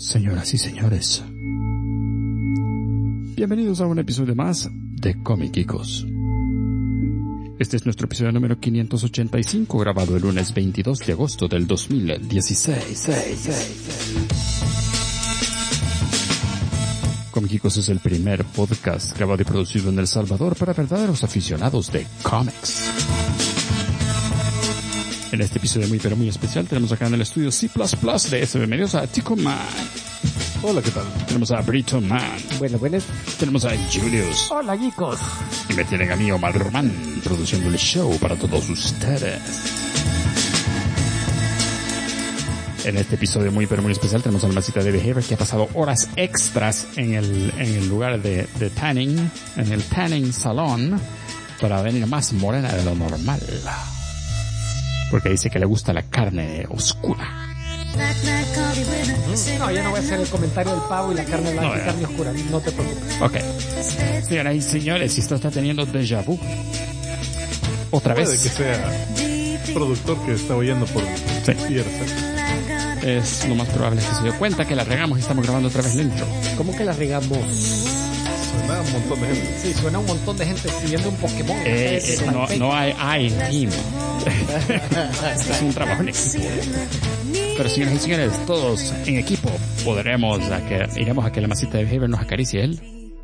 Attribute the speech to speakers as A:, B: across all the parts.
A: Señoras y señores, bienvenidos a un episodio más de Comiquicos. Este es nuestro episodio número 585, grabado el lunes 22 de agosto del 2016. Comiquicos es el primer podcast grabado y producido en El Salvador para verdaderos aficionados de cómics. En este episodio muy pero muy especial tenemos acá en el estudio C++ de SB Medios a Tico Man.
B: Hola, ¿qué tal?
A: Tenemos a Brito Man.
C: Buenas.
A: Tenemos a Julius.
C: Hola, chicos.
A: Y me tienen a mí, Omar Román, produciendo el show para todos ustedes. En este episodio muy pero muy especial tenemos a la masita de Behavior que ha pasado horas extras en el lugar de tanning, en el tanning salón, para venir más morena de lo normal. Porque dice que le gusta la carne oscura.
C: No, yo no voy a hacer el comentario del pavo y la carne blanca y carne oscura, no te preocupes.
A: Ok. Señoras y señores, si esto está teniendo déjà vu. Otra vez.
B: Puede que sea productor que está oyendo por
A: Es lo más probable que se dio cuenta que la regamos y estamos grabando otra vez el intro.
C: ¿Cómo que la regamos?
B: Suena un montón de gente.
C: Sí, suena un montón de gente siguiendo un Pokémon.
A: No hay en team. Es un trabajo en equipo. Pero señoras y señores, todos en equipo iremos a que la masita de Behavior nos acaricie él.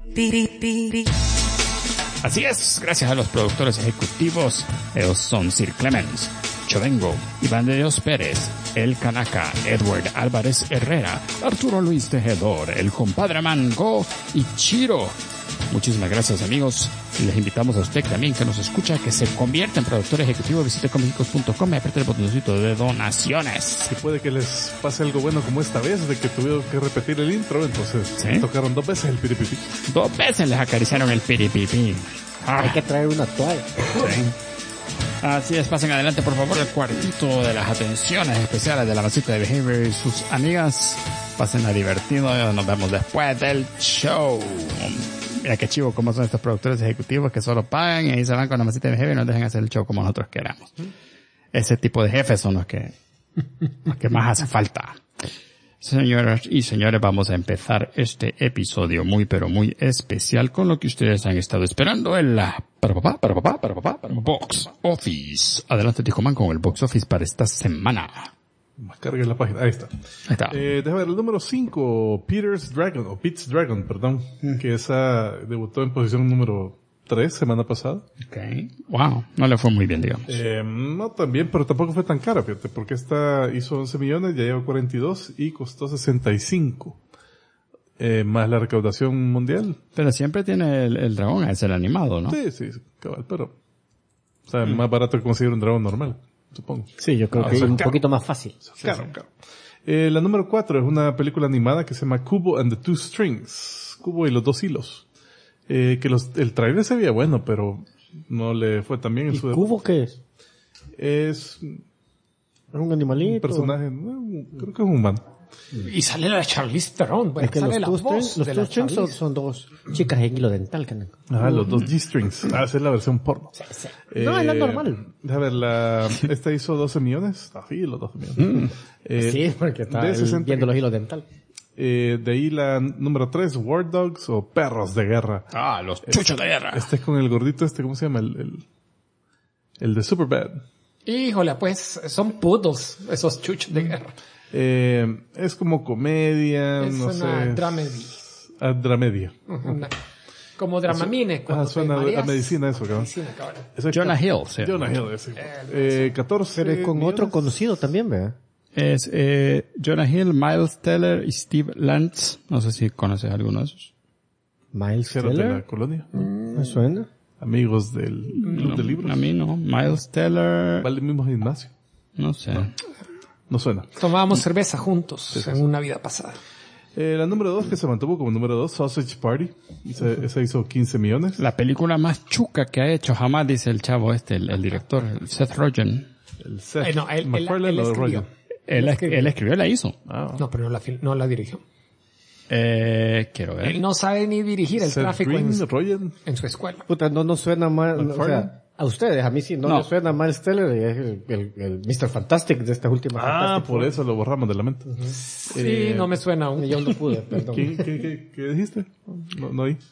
A: Así es, gracias a los productores ejecutivos, ellos son Sir Clemens, Chovengo, Iván de Dios Pérez, El Canaca, Edward Álvarez Herrera, Arturo Luis Tejedor, el compadre Mango y Chiro. Muchísimas gracias, amigos. Les invitamos a usted también que nos escucha que se convierta en productor ejecutivo. Visite comiquicos.com y apriete el botoncito de donaciones.
B: Y puede que les pase algo bueno como esta vez, de que tuvieron que repetir el intro, entonces tocaron 2 veces el piripipí.
A: 2 veces les acariciaron el piripipí.
C: Hay que traer una toalla.
A: Sí. Así es, pasen adelante por favor el cuartito de las atenciones especiales de la masita de Behavior y sus amigas. Pasen a divertido, nos vemos después del show. Mira qué chivo como son estos productores ejecutivos que solo pagan y ahí se van con la masita de Behavior y nos dejan hacer el show como nosotros queramos. Ese tipo de jefes son los que más hace falta. Señoras y señores, vamos a empezar este episodio muy pero muy especial con lo que ustedes han estado esperando en la Box Office. Adelante, Tico Man, con el Box Office para esta semana.
B: Cargue la página, ahí está. Déjame ver, el número 5, Pete's Dragon, que esa debutó en posición número 3 semana pasada.
A: Okay. Wow, no le fue muy bien, digamos.
B: No tan bien, pero tampoco fue tan cara, fíjate, porque esta hizo 11 millones, ya lleva 42 y costó 65. Más la recaudación mundial.
A: Pero siempre tiene el dragón, es el animado, ¿no?
B: Sí, cabal, pero, o sea, más barato que conseguir un dragón normal, supongo.
C: Sí, yo creo que es un poquito más fácil.
B: Claro. La número 4 es una película animada que se llama Kubo and the Two Strings. Kubo y los 2 hilos. Que el trailer se veía bueno, pero no le fue tan bien en su debut.
C: ¿Kubo qué es?
B: Es
C: un animalito.
B: Un personaje, creo que es un humano.
C: Y sale la Charlize Theron.
B: Es que
C: sale
B: los
C: Two Strings son 2 chicas en hilo dental.
B: Los 2 G-Strings. Esa es la versión porno.
C: Sí. No, es la normal.
B: A ver, esta hizo 12 millones. Los 12 millones.
C: Sí, porque está viendo los hilos dental.
B: De ahí la número 3, War Dogs o Perros de Guerra.
A: Los chuchos de guerra.
B: Este es con el gordito ¿cómo se llama? El de Superbad.
C: Híjole, pues, son putos esos chuchos de guerra.
B: Es como comedia,
C: es
B: no sé.
C: Dramedy.
B: Dramedia.
C: Como Dramamine.
B: Suena a medicina eso, cabrón.
A: Jonah Hill, sí.
B: Jonah Hill, sí. 14
C: Pero es con
B: millones.
C: otro conocido también, ¿verdad?
A: Es Jonah Hill, Miles Teller y Steve Lantz. No sé si conoces alguno de esos.
C: Miles
B: de
C: Teller.
B: la colonia.
C: ¿Me suena?
B: Amigos del club de libros.
A: A mí no. Miles Teller.
B: ¿Va al mismo gimnasio?
A: No sé.
B: No suena.
C: Tomábamos cerveza juntos en una vida pasada.
B: La número 2 que se mantuvo como número 2, Sausage Party. Esa hizo 15 millones.
A: La película más chuca que ha hecho jamás, dice el chavo el director, Seth Rogen.
B: El Seth
C: MacFarlane o Rogen.
A: Él escribió y la hizo.
C: No, pero no la dirigió.
A: Quiero ver.
C: Él no sabe ni dirigir el
B: Seth
C: tráfico
B: Green,
C: en su escuela. Puta, no suena mal. O sea,
D: A ustedes, a mí sí no me suena Miles Teller, y es el Mr. Fantastic de estas últimas.
B: Ah, por eso lo borramos de la mente.
C: Sí, no me suena aún.
D: Yo no pude, perdón.
B: ¿Qué dijiste? No oí.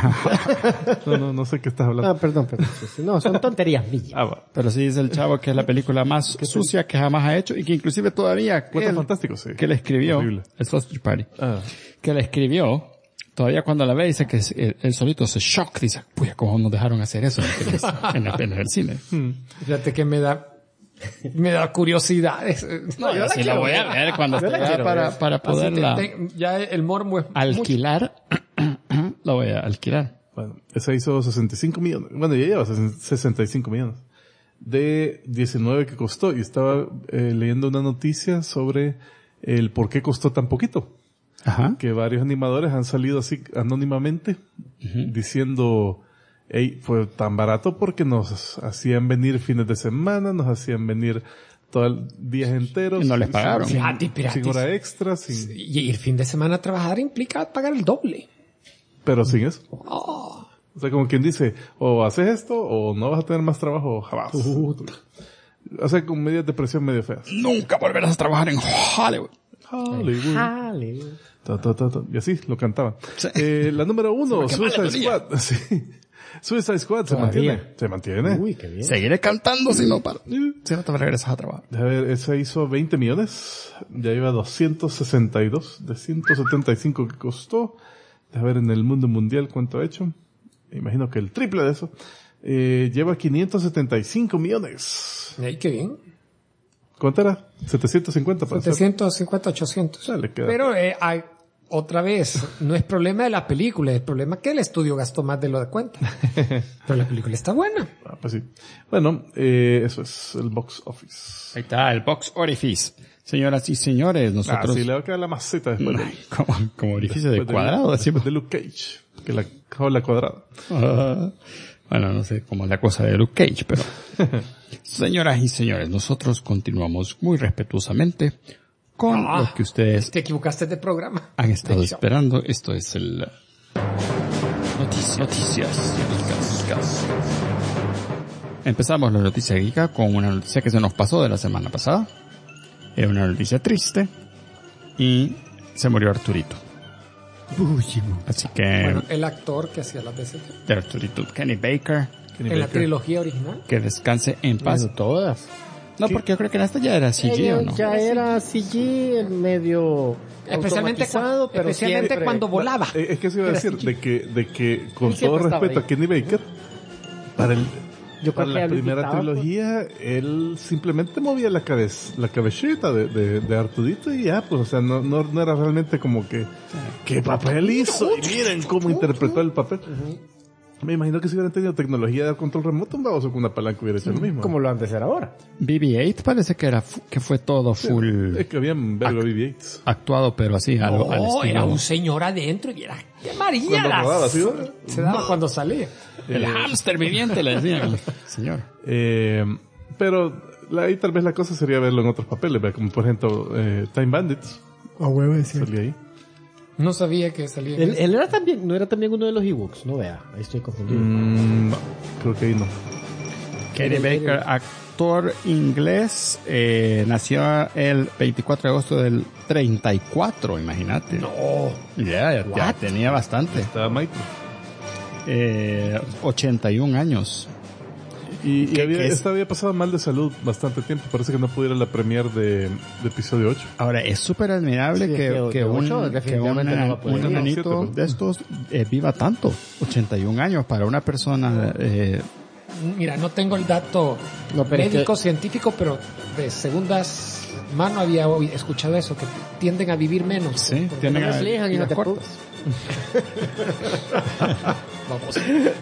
B: no sé qué estás hablando.
D: Ah, perdón. Sí, no, son tonterías mías.
B: Va.
A: Pero sí dice el chavo que es la película más sucia que jamás ha hecho y que inclusive todavía
B: Cuatro Fantásticos, sí.
A: que le escribió
B: Horrible.
A: el Sausage Party,
B: Ah.
A: que le escribió, todavía cuando la ve dice que él solito se shock, dice, pues cómo nos dejaron hacer eso en el cine.
C: Fíjate que me da curiosidad.
A: No, yo sí la voy a ver cuando esté para poderla
C: ya el morbo es
A: alquilar. La voy a alquilar.
B: Bueno, esa hizo 65 millones. Bueno, ya lleva 65 millones. De 19 que costó. Y estaba leyendo una noticia sobre el por qué costó tan poquito.
A: Ajá.
B: Que varios animadores han salido así anónimamente diciendo, hey, fue tan barato porque nos hacían venir fines de semana, nos hacían venir días enteros.
A: Y no les pagaron.
B: Sin
C: Gratis.
B: hora extra, sin...
C: Y el fin de semana a trabajar implica pagar el doble.
B: Pero sin eso. O sea, como quien dice, o haces esto o no vas a tener más trabajo jamás. O sea, con medidas de presión medio feas.
A: Nunca volverás a trabajar en Hollywood.
B: Hollywood. Y así lo cantaban.
A: Sí.
B: La número 1,
A: Sí, porque
B: Suicide
A: mal
B: Squad. Sí. Suicide Squad
D: Todavía.
B: se mantiene.
D: Uy, qué bien.
A: Seguiré cantando si no te regresas a trabajar.
B: A ver, esa hizo 20 millones. Ya iba 262 de 175 que costó. A ver, en el mundo mundial cuánto ha hecho. Imagino que el triple de eso. Lleva 575 millones.
C: Ay, qué bien.
B: ¿Cuánto era? 750 para ser.
C: 750, 800.
B: Dale, queda.
C: Pero otra vez, no es problema de la película, es problema que el estudio gastó más de lo de cuenta. Pero la película está buena.
B: Ah, pues sí. Bueno, eso es el box office.
A: Ahí está, el box orifice. Señoras y señores, nosotros...
B: Sí, le va a quedar la maceta después
A: como orificio de
B: después
A: cuadrado,
B: después de Luke Cage, que la jaula cuadrada.
A: Bueno, no sé cómo es la cosa de Luke Cage, pero... Señoras y señores, nosotros continuamos muy respetuosamente con lo que ustedes
C: Te equivocaste de programa.
A: han estado esperando. Esto es el... Noticias. Empezamos la noticia geeka con una noticia que se nos pasó de la semana pasada. Era una noticia triste y se murió Arturito. Así que...
C: Bueno, el actor que hacía las veces
A: de Arturito, Kenny Baker,
C: en la trilogía original.
A: que descanse en paz.
D: Bueno, todas.
A: No, porque yo creo que en esta ya era CG, ¿o no?
D: Ya era CG, el medio
C: Especialmente,
D: automatizado, pero siempre...
C: cuando volaba.
B: Es que se iba a decir de que con
D: Él siempre
B: todo
D: estaba
B: respeto
D: ahí.
B: a Kenny Baker, para
D: Yo
B: para
D: creo que
B: la
D: lo
B: primera
D: invitaba,
B: trilogía, él simplemente movía la cabecita de Artudito y ya, pues, o sea, no era realmente como que, ¿qué papel hizo? Y miren cómo interpretó el papel. Me imagino que si hubieran tenido tecnología de control remoto, un baboso con una palanca hubiera hecho lo mismo.
D: como lo han de hacer ahora.
A: BB-8 parece que fue todo full
B: Es que habían verlo BB-8.
A: actuado, pero así, al estilo.
C: Era un señor adentro y viera qué María.
B: Cuando rodaba, ¿sí?
C: Se daba cuando salía.
A: El hámster viviente, le decían. Señor.
B: Pero ahí tal vez la cosa sería verlo en otros papeles, ¿ve? Como por ejemplo Time Bandits. Salía ahí.
C: No sabía que salía.
D: Él era también, no era también uno de los Ewoks, no vea, ahí estoy confundido.
B: No, creo que ahí no.
A: Kenny Baker, actor inglés, nació el 24 de agosto del 34, imagínate.
C: No.
A: Ya tenía bastante.
B: Estaba Michael.
A: 81 años.
B: Y
A: ¿Qué es?
B: esta había pasado mal de salud bastante tiempo. Parece que no pudiera la premier de episodio 8.
A: Ahora, es súper admirable
D: Sí,
A: que
D: de ocho, definitivamente no va a poder.
A: un enanito
B: No, siete,
A: de estos viva tanto. 81 años para una persona...
C: Mira, no tengo el dato
D: No, pero es
C: médico, científico, pero de segundas mano había escuchado eso, que tienden a vivir menos.
A: sí,
C: Porque
A: tienen
D: no
A: a-
D: reflejan, hijos de
A: cortas.
C: Vamos,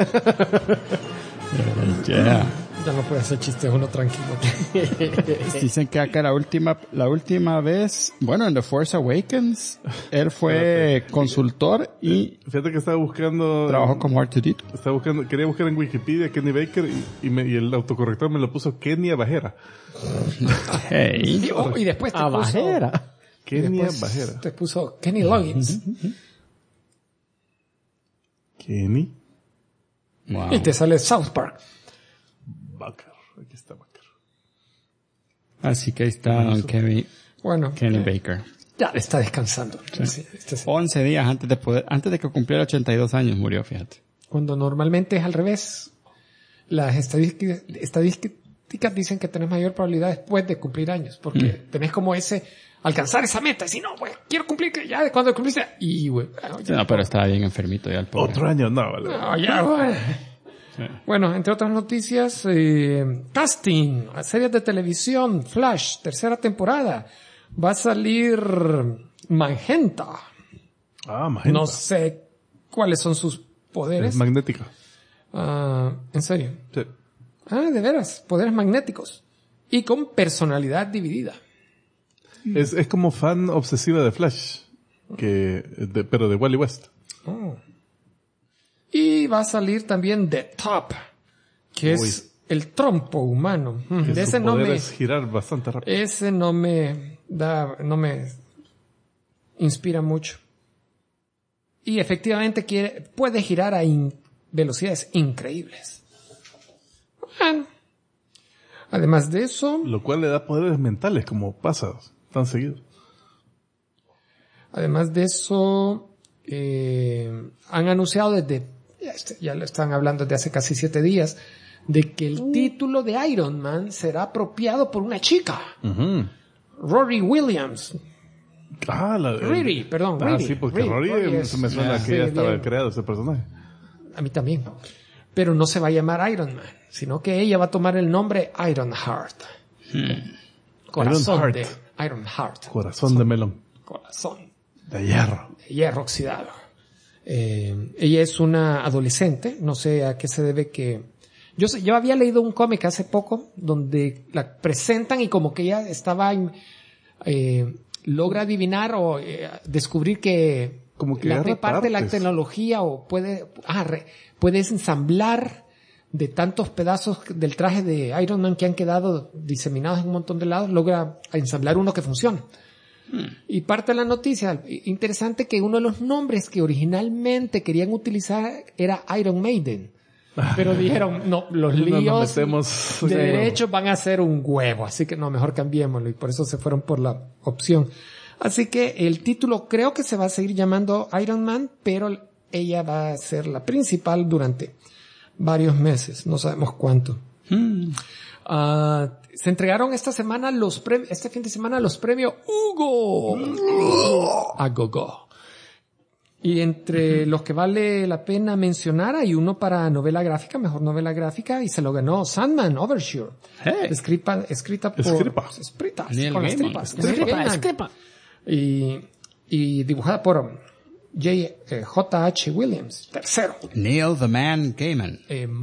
A: Yeah.
C: ya no puede hacer chistes uno tranquilo.
A: Dicen que acá la última vez, bueno, en The Force Awakens, él fue consultor y
B: Fíjate que estaba buscando...
A: trabajó como R2D2.
B: Quería buscar en Wikipedia Kenny Baker y el autocorrector me lo puso Kenia Bajera.
A: Hey.
C: Y después te
D: A
C: puso...
D: Bajera.
B: Kenia
C: después
B: Bajera.
C: te puso Kenny Loggins.
B: Kenny
A: Wow.
C: Y te sale South Park.
B: Baker. Aquí está Baker.
A: Así que ahí está don
C: Bueno,
A: Kenny Baker.
C: ya está descansando. Sí,
A: 11 días antes de que cumpliera 82 años murió, fíjate.
C: Cuando normalmente es al revés. Las estadísticas dicen que tenés mayor probabilidad después de cumplir años, porque tenés como alcanzar esa meta, decir, no, pues, quiero cumplir, que ya, cuando cumpliste, y, güey,
A: No, pero estaba bien enfermito ya el pobre.
B: Otro año, no, vale.
C: no, ya, güey.
A: Sí.
C: Bueno, entre otras noticias, casting, series de televisión, Flash, 3ª temporada. Va a salir Magenta.
B: Ah, Magenta.
C: No sé cuáles son sus poderes.
B: Es magnética.
C: ¿En serio?
B: Sí.
C: De veras, poderes magnéticos. Y con personalidad dividida.
B: Es como fan obsesiva de Flash. Pero de Wally West.
C: Oh. Y va a salir también The Top, que es el trompo humano.
B: Que
C: De
B: su
C: ese no
B: poder
C: me...
B: es girar bastante rápido.
C: Ese no me inspira mucho. Y efectivamente puede girar a velocidades increíbles. Bueno. Además de eso...
B: Lo cual le da poderes mentales, como pasa tan seguido.
C: Además de eso, han anunciado ya lo están hablando desde hace casi 7 días, de que el título de Iron Man será apropiado por una chica.
B: Uh-huh.
C: Rory Williams.
B: Riri.
C: Riri.
B: Sí, porque Rory me suena que ya estaba creado ese personaje.
C: A mí también. Pero no se va a llamar Iron Man, sino que ella va a tomar el nombre Ironheart. Corazón de Ironheart.
B: Corazón de melón.
C: Corazón.
B: De hierro.
C: De hierro oxidado. Ella es una adolescente, no sé a qué se debe que... Yo había leído un cómic hace poco donde la presentan y como que ella estaba... logra adivinar o descubrir que...
B: Como que
C: la
B: agarra
C: parte de la
B: partes.
C: tecnología o puedes ensamblar de tantos pedazos del traje de Iron Man que han quedado diseminados en un montón de lados, logra ensamblar uno que funcione. Y parte de la noticia, interesante que uno de los nombres que originalmente querían utilizar era Iron Maiden. Pero dijeron, no, los líos de derechos van a ser un huevo, así que no, mejor cambiémoslo. Y por eso se fueron por la opción. Así que el título creo que se va a seguir llamando Iron Man, pero ella va a ser la principal durante varios meses, no sabemos cuánto. Se entregaron este fin de semana los premios Hugo. A Gogo. Y entre los que vale la pena mencionar hay uno para novela gráfica, mejor novela gráfica, y se lo ganó Sandman Overture.
A: Hey.
C: Escrita por...
A: Neil
C: con las
A: Gaiman.
C: tripas. Neil Gaiman. Y dibujada por J.H. Williams, tercero.
A: Neil the Man Gaiman.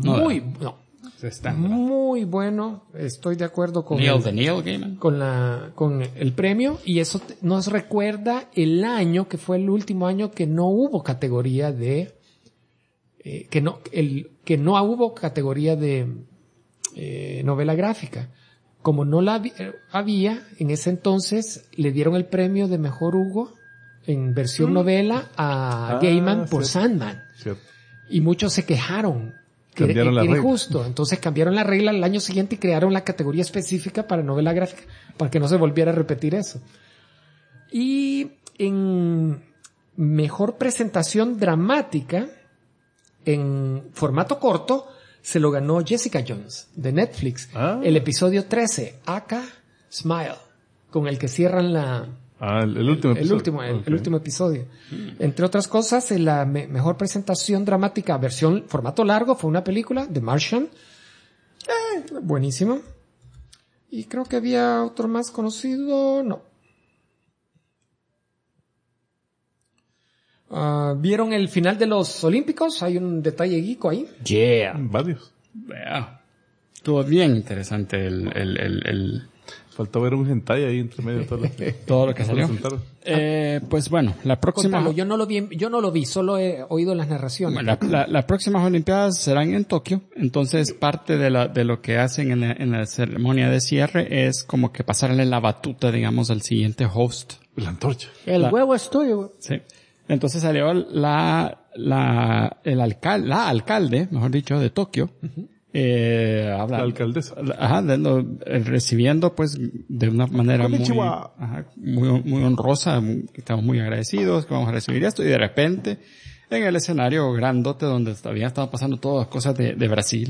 C: Muy bueno. Estoy de acuerdo con
A: Neil Gaiman.
C: con el premio, y eso nos recuerda el año que fue el último año que no hubo categoría de que no hubo categoría de novela gráfica. Como no la había, en ese entonces le dieron el premio de mejor Hugo en versión novela a Gaiman por Sandman.
B: Cierto.
C: Y muchos se quejaron que era injusto. Entonces cambiaron la regla al año siguiente y crearon la categoría específica para novela gráfica para que no se volviera a repetir eso. Y en mejor presentación dramática en formato corto se lo ganó Jessica Jones de Netflix. El episodio 13, Aka Smile, con el que cierran el último episodio. Entre otras cosas, en la mejor presentación dramática versión formato largo fue una película, The Martian. Buenísimo. Y creo que había otro más conocido. No. ¿Vieron el final de los Olímpicos? Hay un detalle geeko ahí.
A: Yeah.
B: Varios.
A: Estuvo bien interesante el
B: Faltó ver un hentai ahí entre medio de
A: todo lo que salió. Pues bueno, la próxima...
C: Contalo, yo no lo vi, solo he oído las narraciones.
A: Bueno, las próximas Olimpiadas serán en Tokio, entonces parte de lo que hacen en la ceremonia de cierre es como que pasarle la batuta, digamos, al siguiente host.
B: La antorcha.
D: El huevo es tuyo.
A: Sí. Entonces salió la alcalde, mejor dicho, de Tokio,
B: La alcaldesa.
A: Recibiendo pues de una manera muy honrosa, que estamos muy agradecidos que vamos a recibir esto, y de repente en el escenario grandote donde todavía estaban pasando todas las cosas de Brasil,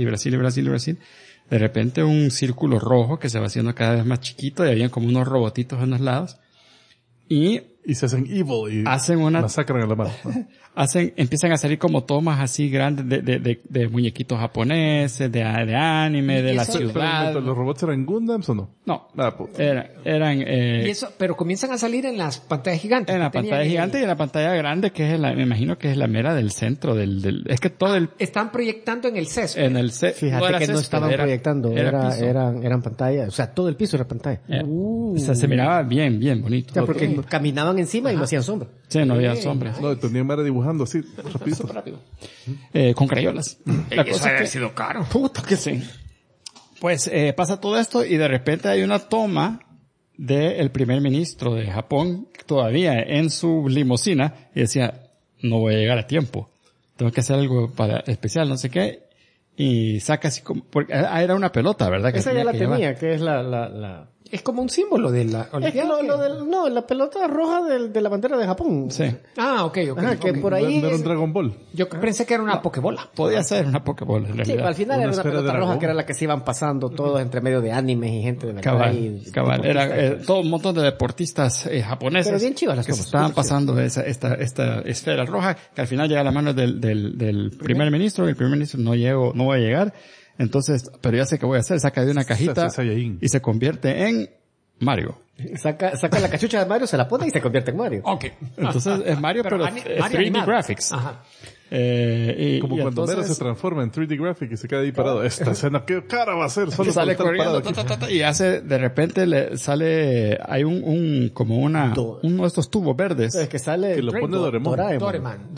A: de repente un círculo rojo que se va haciendo cada vez más chiquito, y habían como unos robotitos en los lados, y
B: se hacen evil y
A: hacen una
B: masacran a la mano, ¿no?
A: Empiezan a salir como tomas así grandes de muñequitos japoneses, de anime, de la ciudad.
B: Pero, ¿los robots eran Gundams o no?
A: No.
B: Pues.
A: Eran
C: y eso, pero comienzan a salir en las pantallas gigantes.
A: En la pantalla gigante y en la pantalla grande, que es me imagino que es la mera del centro es que todo
C: están proyectando en el CES.
A: En el CES.
D: Fíjate que no estaban proyectando, eran pantalla, o sea, todo el piso era pantalla.
A: O sea, se miraba bien bonito.
D: O sea, porque caminaban encima y no hacían sombra.
A: Sí, no había sombra.
B: No, tenían Mara dibujando así, rápido.
A: Con crayolas. La cosa
C: ha sido caro.
A: Puta que sí. Pues pasa todo esto y de repente hay una toma del primer ministro de Japón todavía en su limusina y decía, no voy a llegar a tiempo. Tengo que hacer algo especial, no sé qué. Y saca así como, porque era una pelota, ¿verdad?
D: Esa ya la tenía, que es la
C: es como un símbolo de la Olimpiada.
D: No, la pelota roja de la bandera de Japón.
A: Sí.
C: Ah, ok.
D: Ajá, que por ahí
B: era un Dragon Ball.
C: Yo pensé que era una pokebola.
A: Podía ser una pokebola, en realidad.
D: Sí, al final era una pelota roja que era la que se iban pasando todos entre medio de animes y gente de verdad.
A: Cabal. Era todo un montón de deportistas japoneses.
D: Pero bien chivas las
A: que se estaban pasando esta esfera roja, que al final llega a la mano del primer ministro, y el primer ministro no voy a llegar. Entonces, pero ya sé qué voy a hacer, saca de una cajita y se convierte en Mario.
D: Saca la cachucha de Mario, se la pone y se convierte en Mario.
A: Okay. Entonces es Mario, pero 3D graphics.
C: Ajá.
B: Como cuando Mero se transforma en 3D graphic y se queda ahí parado. Esta escena, ¿qué cara va a ser? Solo
A: sale
B: por estar
A: corriendo,
B: parado aquí.
A: y hace, de repente hay uno de estos tubos verdes.
D: Es que sale
B: que lo pone
C: Doraemon.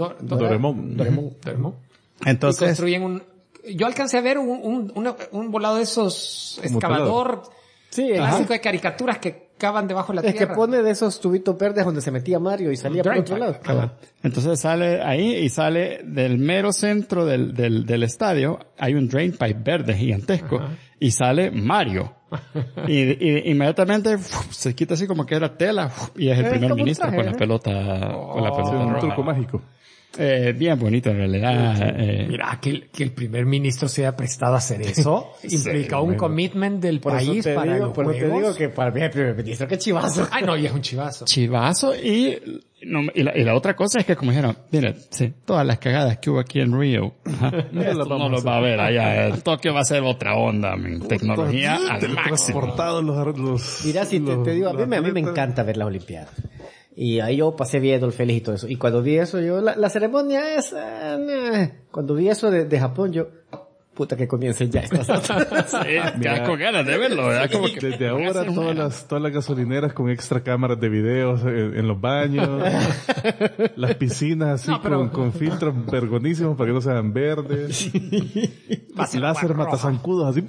A: Entonces,
C: y construyen yo alcancé a ver un volado de esos excavador clásico de caricaturas que cavan debajo de la tierra.
D: Es que pone de esos tubitos verdes donde se metía Mario y salía por otro lado.
A: Entonces sale ahí y sale del mero centro del estadio, hay un drain pipe verde gigantesco. Ajá. Y sale Mario. y inmediatamente se quita así como que era tela y es el primer ministro con la pelota roja.
B: Un truco mágico.
A: Bien bonito en realidad.
C: Mira, que el primer ministro se haya prestado a hacer eso implica un commitment del país para los juegos.
D: Te digo que para mí el primer ministro, qué chivazo.
C: Ay, no, y es un chivazo.
A: Chivazo y la otra cosa es que como dijeron, mira, todas las cagadas que hubo aquí en Río, esto no lo va a ver allá. En Tokio va a ser otra onda, tecnología al máximo.
D: Mira, si te digo, a mí me encanta ver las Olimpiadas. Y ahí yo pasé viendo el feliz y todo eso. Y cuando vi eso, la ceremonia es... Cuando vi eso de Japón, yo... Puta que comiencen ya estas
A: quedas con ganas de verlo, ¿verdad? Como que
B: desde ahora todas las gasolineras con extra cámaras de videos en los baños, las piscinas así con filtros vergonísimos para que no sean verdes, láser matazancudos así.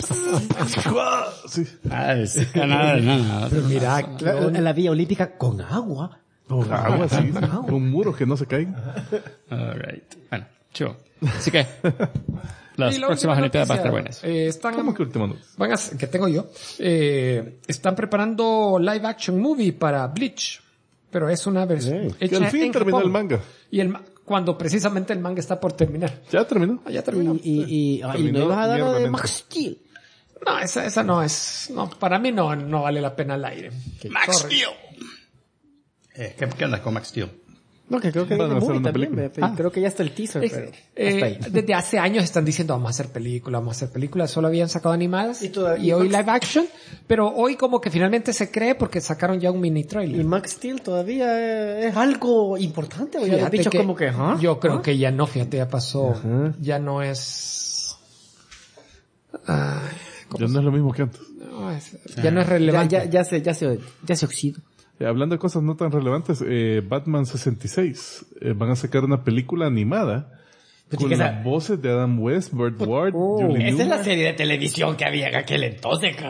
A: Nada.
D: Pero mira, la vía olímpica con agua.
B: Con agua, sí. Con muros que no se caen.
A: Alright. Bueno, chivo. Así que... Las próximas Olimpiadas van a estar buenas.
B: ¿Cómo que última noticia?
C: Que tengo yo. Están preparando live action movie para Bleach. Pero es una versión
B: que al fin terminó el manga.
C: Y cuando precisamente el manga está por terminar.
B: ¿Ya terminó?
C: Ya terminó.
D: Y no ibas a dar lo de Max Steel.
C: No, esa no es... No, para mí no vale la pena el aire.
A: Max Steel. ¿Qué andas con Max Steel?
D: No, que creo que viene muy también. Creo que ya está el teaser. Pero hasta ahí.
C: Desde hace años están diciendo vamos a hacer películas. Solo habían sacado animadas y hoy live action. Pero hoy como que finalmente se cree porque sacaron ya un mini trailer.
D: Y Max Steel todavía es algo importante. ¿O ya dicho como que,
C: yo creo que ya no, fíjate, ya pasó. Ya no es...
B: ya no es lo mismo que antes.
C: Ya no es relevante.
D: Ya se oxidó.
B: Hablando de cosas no tan relevantes, Batman 66 van a sacar una película animada con las voces de Adam West, Burt Ward, Julie
D: Esa es la serie de televisión que había en aquel entonces,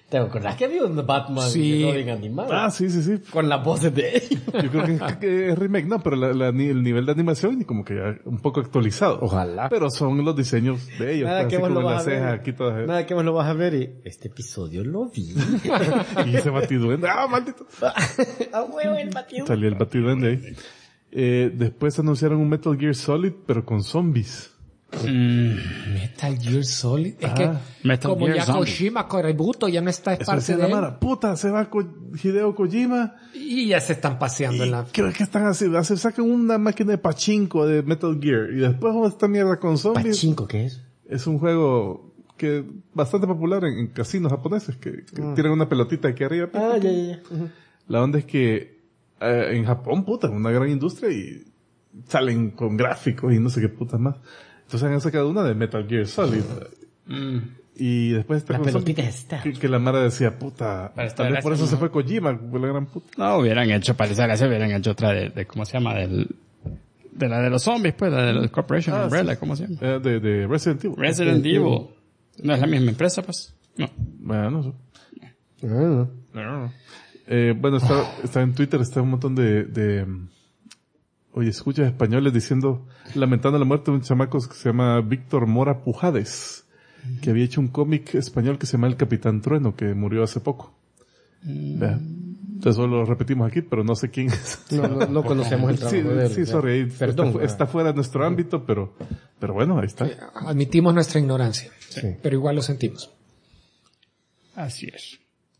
D: ¿Te acordás que había un Batman
C: Sí.
D: Robin animado?
B: Ah, sí.
D: Con las voces de ellos.
B: Yo creo que es remake, no, pero el nivel de animación como que ya un poco actualizado.
D: Ojalá.
B: Pero son los diseños de ellos.
D: Nada
B: pues,
D: que
B: así
D: vos
B: como
D: lo
B: la
D: vas a ver.
B: ceja aquí todas.
D: Nada que vos lo vas a ver y... Este episodio lo vi.
B: Y ese batiduende. ¡Ah, maldito!
D: ¡A huevo el batido!
B: Salió el batiduende ahí. Después anunciaron un Metal Gear Solid, pero con zombies.
C: Metal Gear Solid. Es que
A: Metal
C: como
A: Gear
C: ya
A: Zombie.
C: Kojima Korebuto ya no está es
B: Eso
C: parte
B: decía
C: de
B: la
C: él.
B: Mara. Puta, se va Hideo Kojima.
C: Y ya se están paseando en la...
B: Creo que están haciendo, sacan una máquina de pachinko de Metal Gear. Y después esta mierda con zombies.
D: ¿Pachinko qué es?
B: Es un juego que bastante popular en casinos japoneses que tienen una pelotita aquí arriba.
D: Ya.
B: La onda es que en Japón, puta, es una gran industria y salen con gráficos y no sé qué putas más. Entonces han sacado una de Metal Gear Solid. Y después
D: La pelotita está.
B: que la Mara decía, puta,
A: Para
B: tal vez por eso
A: estar
B: se fue Kojima, por la gran puta.
A: No, hubieran hecho, parecer así, hubieran hecho otra de ¿cómo se llama? De la de los zombies, pues, la de la Corporation Umbrella,
B: sí.
A: ¿cómo se llama?
B: De Resident Evil.
A: Resident Evil. ¿No es la misma empresa, pues? No.
B: Bueno, no sé.
D: Ah.
B: Bueno, está en Twitter, está un montón de oye, escuchas españoles diciendo, lamentando la muerte de un chamaco que se llama Víctor Mora Pujades, que había hecho un cómic español que se llama El Capitán Trueno, que murió hace poco. Vea. Entonces solo lo repetimos aquí, pero no sé quién es.
D: No conocemos el trabajo de él.
B: Sí, sorry,
D: Perdón.
B: está fuera de nuestro ámbito, pero bueno, ahí está.
C: Admitimos nuestra ignorancia.
D: Sí.
C: Pero igual lo sentimos.
A: Así es.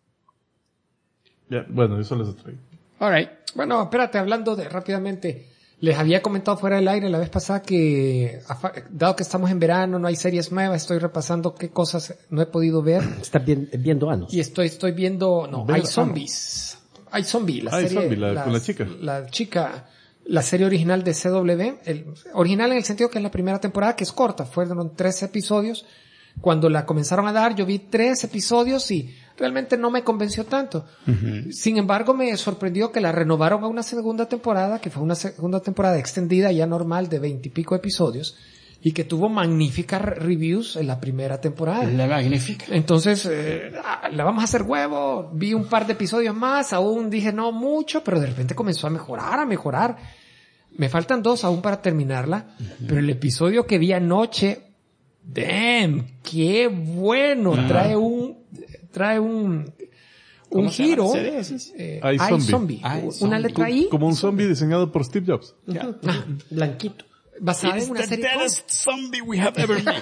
B: Ya, bueno, eso les traigo.
A: Alright.
C: Bueno, espérate, hablando de rápidamente, les había comentado fuera del aire la vez pasada que, dado que estamos en verano, no hay series nuevas, estoy repasando qué cosas no he podido ver.
D: Estás viendo anos.
C: Y estoy viendo, no,
B: Ver
C: hay zombies. Hay zombie, la
B: Hay
C: serie.
B: Zombie, con la chica.
C: La chica, la serie original de CW, original en el sentido que es la primera temporada, que es corta, fueron 3 episodios. Cuando la comenzaron a dar, yo vi 3 episodios y realmente no me convenció tanto. Sin embargo, me sorprendió que la renovaron a una segunda temporada, que fue una segunda temporada extendida, ya normal, de 20 y pico episodios, y que tuvo magníficas reviews en la primera temporada.
A: La magnífica.
C: Entonces, la vamos a hacer huevo. Vi un par de episodios más, aún dije no mucho, pero de repente comenzó a mejorar. Me faltan 2 aún para terminarla, pero el episodio que vi anoche, damn, qué bueno, trae un giro.
B: Hay Zombie.
C: Una letra I,
B: Como un zombie diseñado por Steve Jobs.
D: Blanquito.
C: basada en una serie.
A: Zombie we have ever made.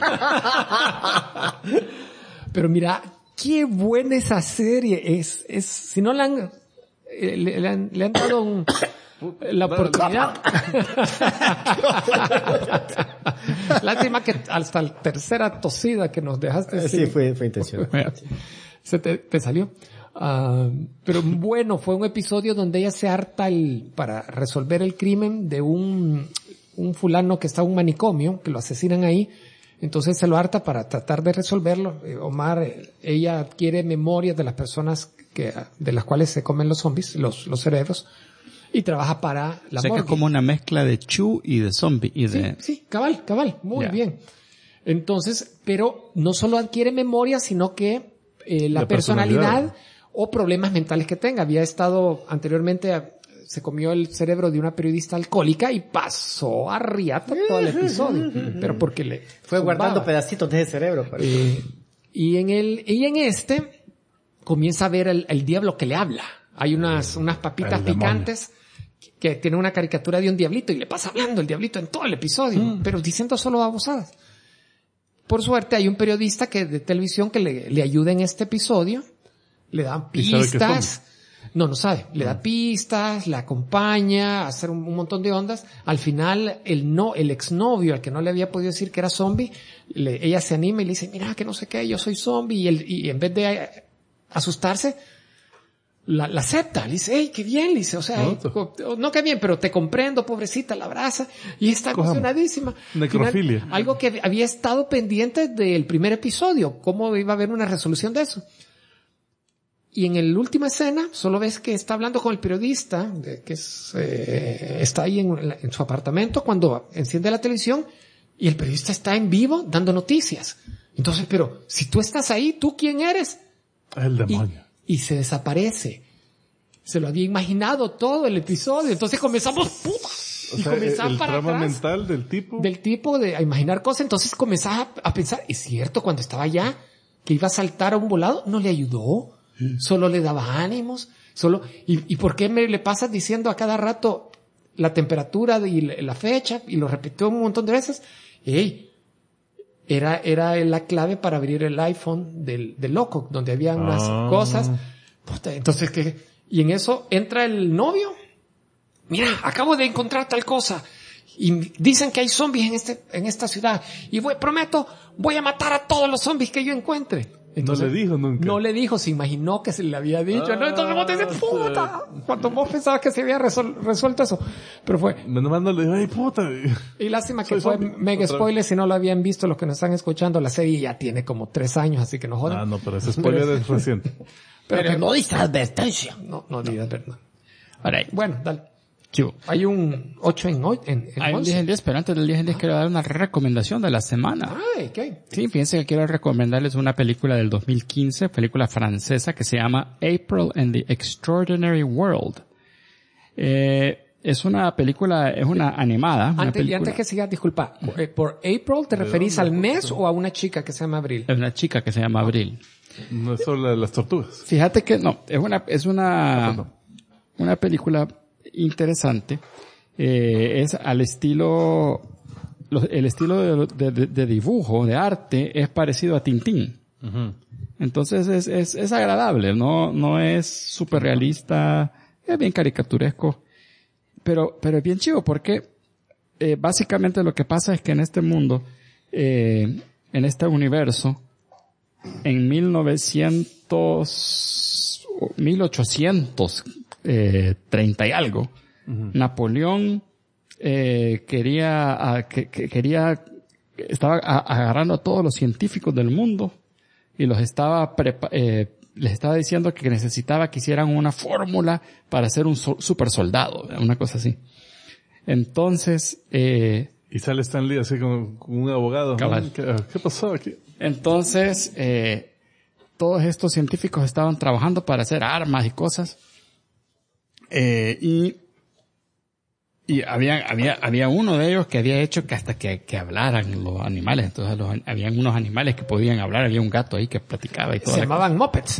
C: Pero mira, qué buena esa serie es, si no la han, le han dado la oportunidad. Lástima que hasta la tercera tosida que nos dejaste.
D: Sí, fue intencional.
C: Se te salió. Pero bueno, fue un episodio donde ella se harta para resolver el crimen de un fulano que está en un manicomio, que lo asesinan ahí. Entonces se lo harta para tratar de resolverlo. Omar, ella adquiere memorias de las personas de las cuales se comen los zombies, los cerebros, y trabaja para la
A: sé que
C: morgue.
A: es como una mezcla de Chu y de zombie y de...
C: Sí, cabal, muy
A: Ya.
C: bien. Entonces, pero no solo adquiere memoria, sino que la personalidad o problemas mentales que tenga. Había estado anteriormente, se comió el cerebro de una periodista alcohólica y pasó a riata todo el episodio. Pero porque le
D: Fue
C: zumbaba.
D: guardando pedacitos de ese cerebro.
C: Y en este comienza a ver el diablo que le habla. Hay unas papitas
B: El demonio.
C: picantes que tienen una caricatura de un diablito y le pasa hablando el diablito en todo el episodio, pero diciendo solo babosadas. Por suerte hay un periodista de televisión que le ayuda en este episodio, le dan
B: ¿Y sabe que es
C: pistas. No sabe. Le da pistas, la acompaña a hacer un montón de ondas. Al final, el exnovio, al que no le había podido decir que era zombie, ella se anima y le dice, mira, que no sé qué, yo soy zombie. Y en vez de asustarse, la acepta. Le dice, hey, qué bien, le dice, o sea, no qué bien, pero te comprendo, pobrecita, la abraza. Y está emocionadísima.
B: Necrofilia.
C: Final, algo que había estado pendiente del primer episodio, cómo iba a haber una resolución de eso. Y en la última escena, solo ves que está hablando con el periodista, que está ahí en su apartamento cuando enciende la televisión, y el periodista está en vivo dando noticias. Entonces, pero si tú estás ahí, ¿tú quién eres?
B: El demonio.
C: Y se desaparece. Se lo había imaginado todo el episodio. Entonces comenzamos, puta.
B: O
C: Y
B: sea,
C: comenzaba
B: el
C: para
B: trama
C: atrás.
B: mental del tipo.
C: Del tipo de a imaginar cosas. Entonces comenzaba a pensar, es cierto, cuando estaba allá, que iba a saltar a un volado, no le ayudó. Solo le daba ánimos. ¿Y por qué le pasas diciendo a cada rato la temperatura y la fecha? Y lo repitió un montón de veces. Era la clave para abrir el iPhone del loco, donde había unas cosas. Puta, entonces, y en eso entra el novio. Mira, acabo de encontrar tal cosa. Y dicen que hay zombies en esta ciudad. Y prometo, voy a matar a todos los zombies que yo encuentre. Entonces,
B: no le dijo nunca.
C: No le dijo, se imaginó que se le había dicho. ¿No? Entonces vos te dices, puta. Cuando vos pensabas que se había resuelto eso. Pero fue.
B: Menos mal no le dijo, ay puta.
C: Y lástima que
B: Soy
C: fue
B: zombie.
C: mega spoiler si no lo habían visto los que nos están escuchando. La serie ya tiene como 3 años, así que no jodan.
B: Ah, no, pero ese spoiler es reciente.
C: Pero no dice advertencia. No digas verdad.
A: Alright.
C: Bueno, dale.
A: Chivo.
C: Hay un 8 en
A: Hay un
C: 11.
A: 10 en 10, pero antes del 10 en 10 quiero dar una recomendación de la semana.
C: Ay, ¿qué?
A: Sí, fíjense que quiero recomendarles una película del 2015, película francesa que se llama April and the Extraordinary World. Es una película, es una animada.
C: Antes que sigas, disculpa. ¿Por April te referís al mes o a una chica que se llama Abril?
A: Es una chica que se llama Abril.
B: No es solo la de las tortugas.
A: Fíjate que no, es una película interesante. Es al estilo, el estilo de dibujo, de arte, es parecido a Tintín.
B: Uh-huh.
A: Entonces es agradable, no es súper realista, es bien caricaturesco, pero es bien chivo porque básicamente lo que pasa es que en este mundo, en este universo, en 1830 y algo, uh-huh. Napoleón estaba agarrando a todos los científicos del mundo y los estaba les estaba diciendo que necesitaba que hicieran una fórmula para ser un super soldado, una cosa así. Entonces,
B: y sale Stan Lee así con un abogado. ¿Qué pasó aquí?
A: Entonces, todos estos científicos estaban trabajando para hacer armas y cosas. Y había uno de ellos que había hecho que hasta que hablaran los animales. Entonces habían unos animales que podían hablar. Había un gato ahí que platicaba y todo.
C: Se llamaban Muppets.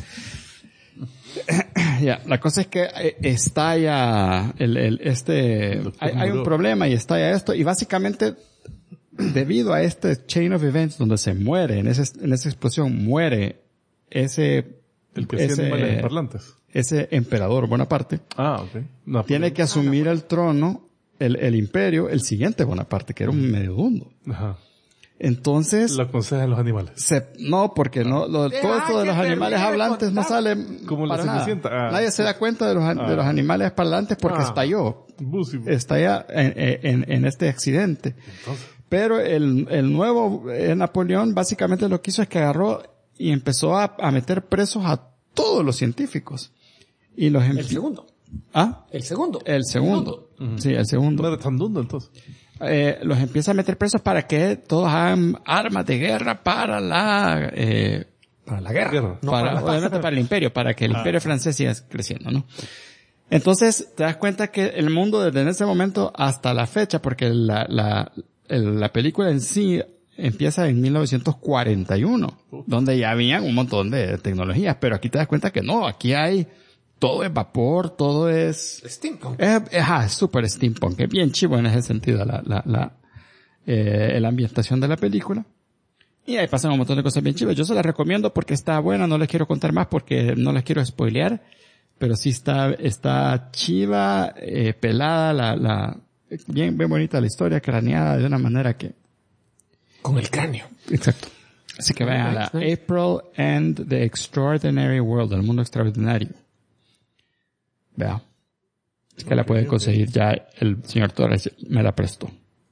A: Ya, la cosa es que estalla hay un problema y estalla esto, y básicamente debido a este chain of events donde se muere, en esa explosión muere el que hacía animales parlantes. Ese emperador Bonaparte.
B: Okay.
A: Tiene que asumir el trono, el imperio, el siguiente Bonaparte, que era un mediodundo. Ajá. Entonces...
B: Lo aconsejan los animales.
A: Porque todo esto de los animales hablantes no sale
B: como la Cenicienta.
A: Nadie se da cuenta de los animales parlantes porque estalló. Estalla en este accidente. Entonces. Pero el nuevo Napoleón básicamente lo que hizo es que agarró y empezó a meter presos a todos los científicos. Y
C: el segundo.
A: ¿Ah?
C: El segundo.
A: Uh-huh. Sí, el segundo.
B: No era tan dundo entonces.
A: Los empieza a meter presos para que todos hagan armas de guerra para la guerra. No obviamente para el imperio, para que el imperio francés siga creciendo, ¿no? Entonces, te das cuenta que el mundo desde ese momento hasta la fecha, porque la película en sí empieza en 1941, donde ya habían un montón de tecnologías, pero aquí te das cuenta que no, aquí hay todo es vapor, todo es
C: steampunk.
A: Es súper steampunk, es bien chivo en ese sentido la ambientación de la película. Y ahí pasan un montón de cosas bien chivas. Yo se las recomiendo porque está buena, no les quiero contar más porque no les quiero spoilear, pero sí está chiva, pelada, bien bonita la historia, craneada de una manera que...
C: Con el cráneo.
A: Exacto. Así que vayan a la April and the Extraordinary World, el mundo extraordinario. Vea. Es que la pueden conseguir ya, el señor Torres me la prestó.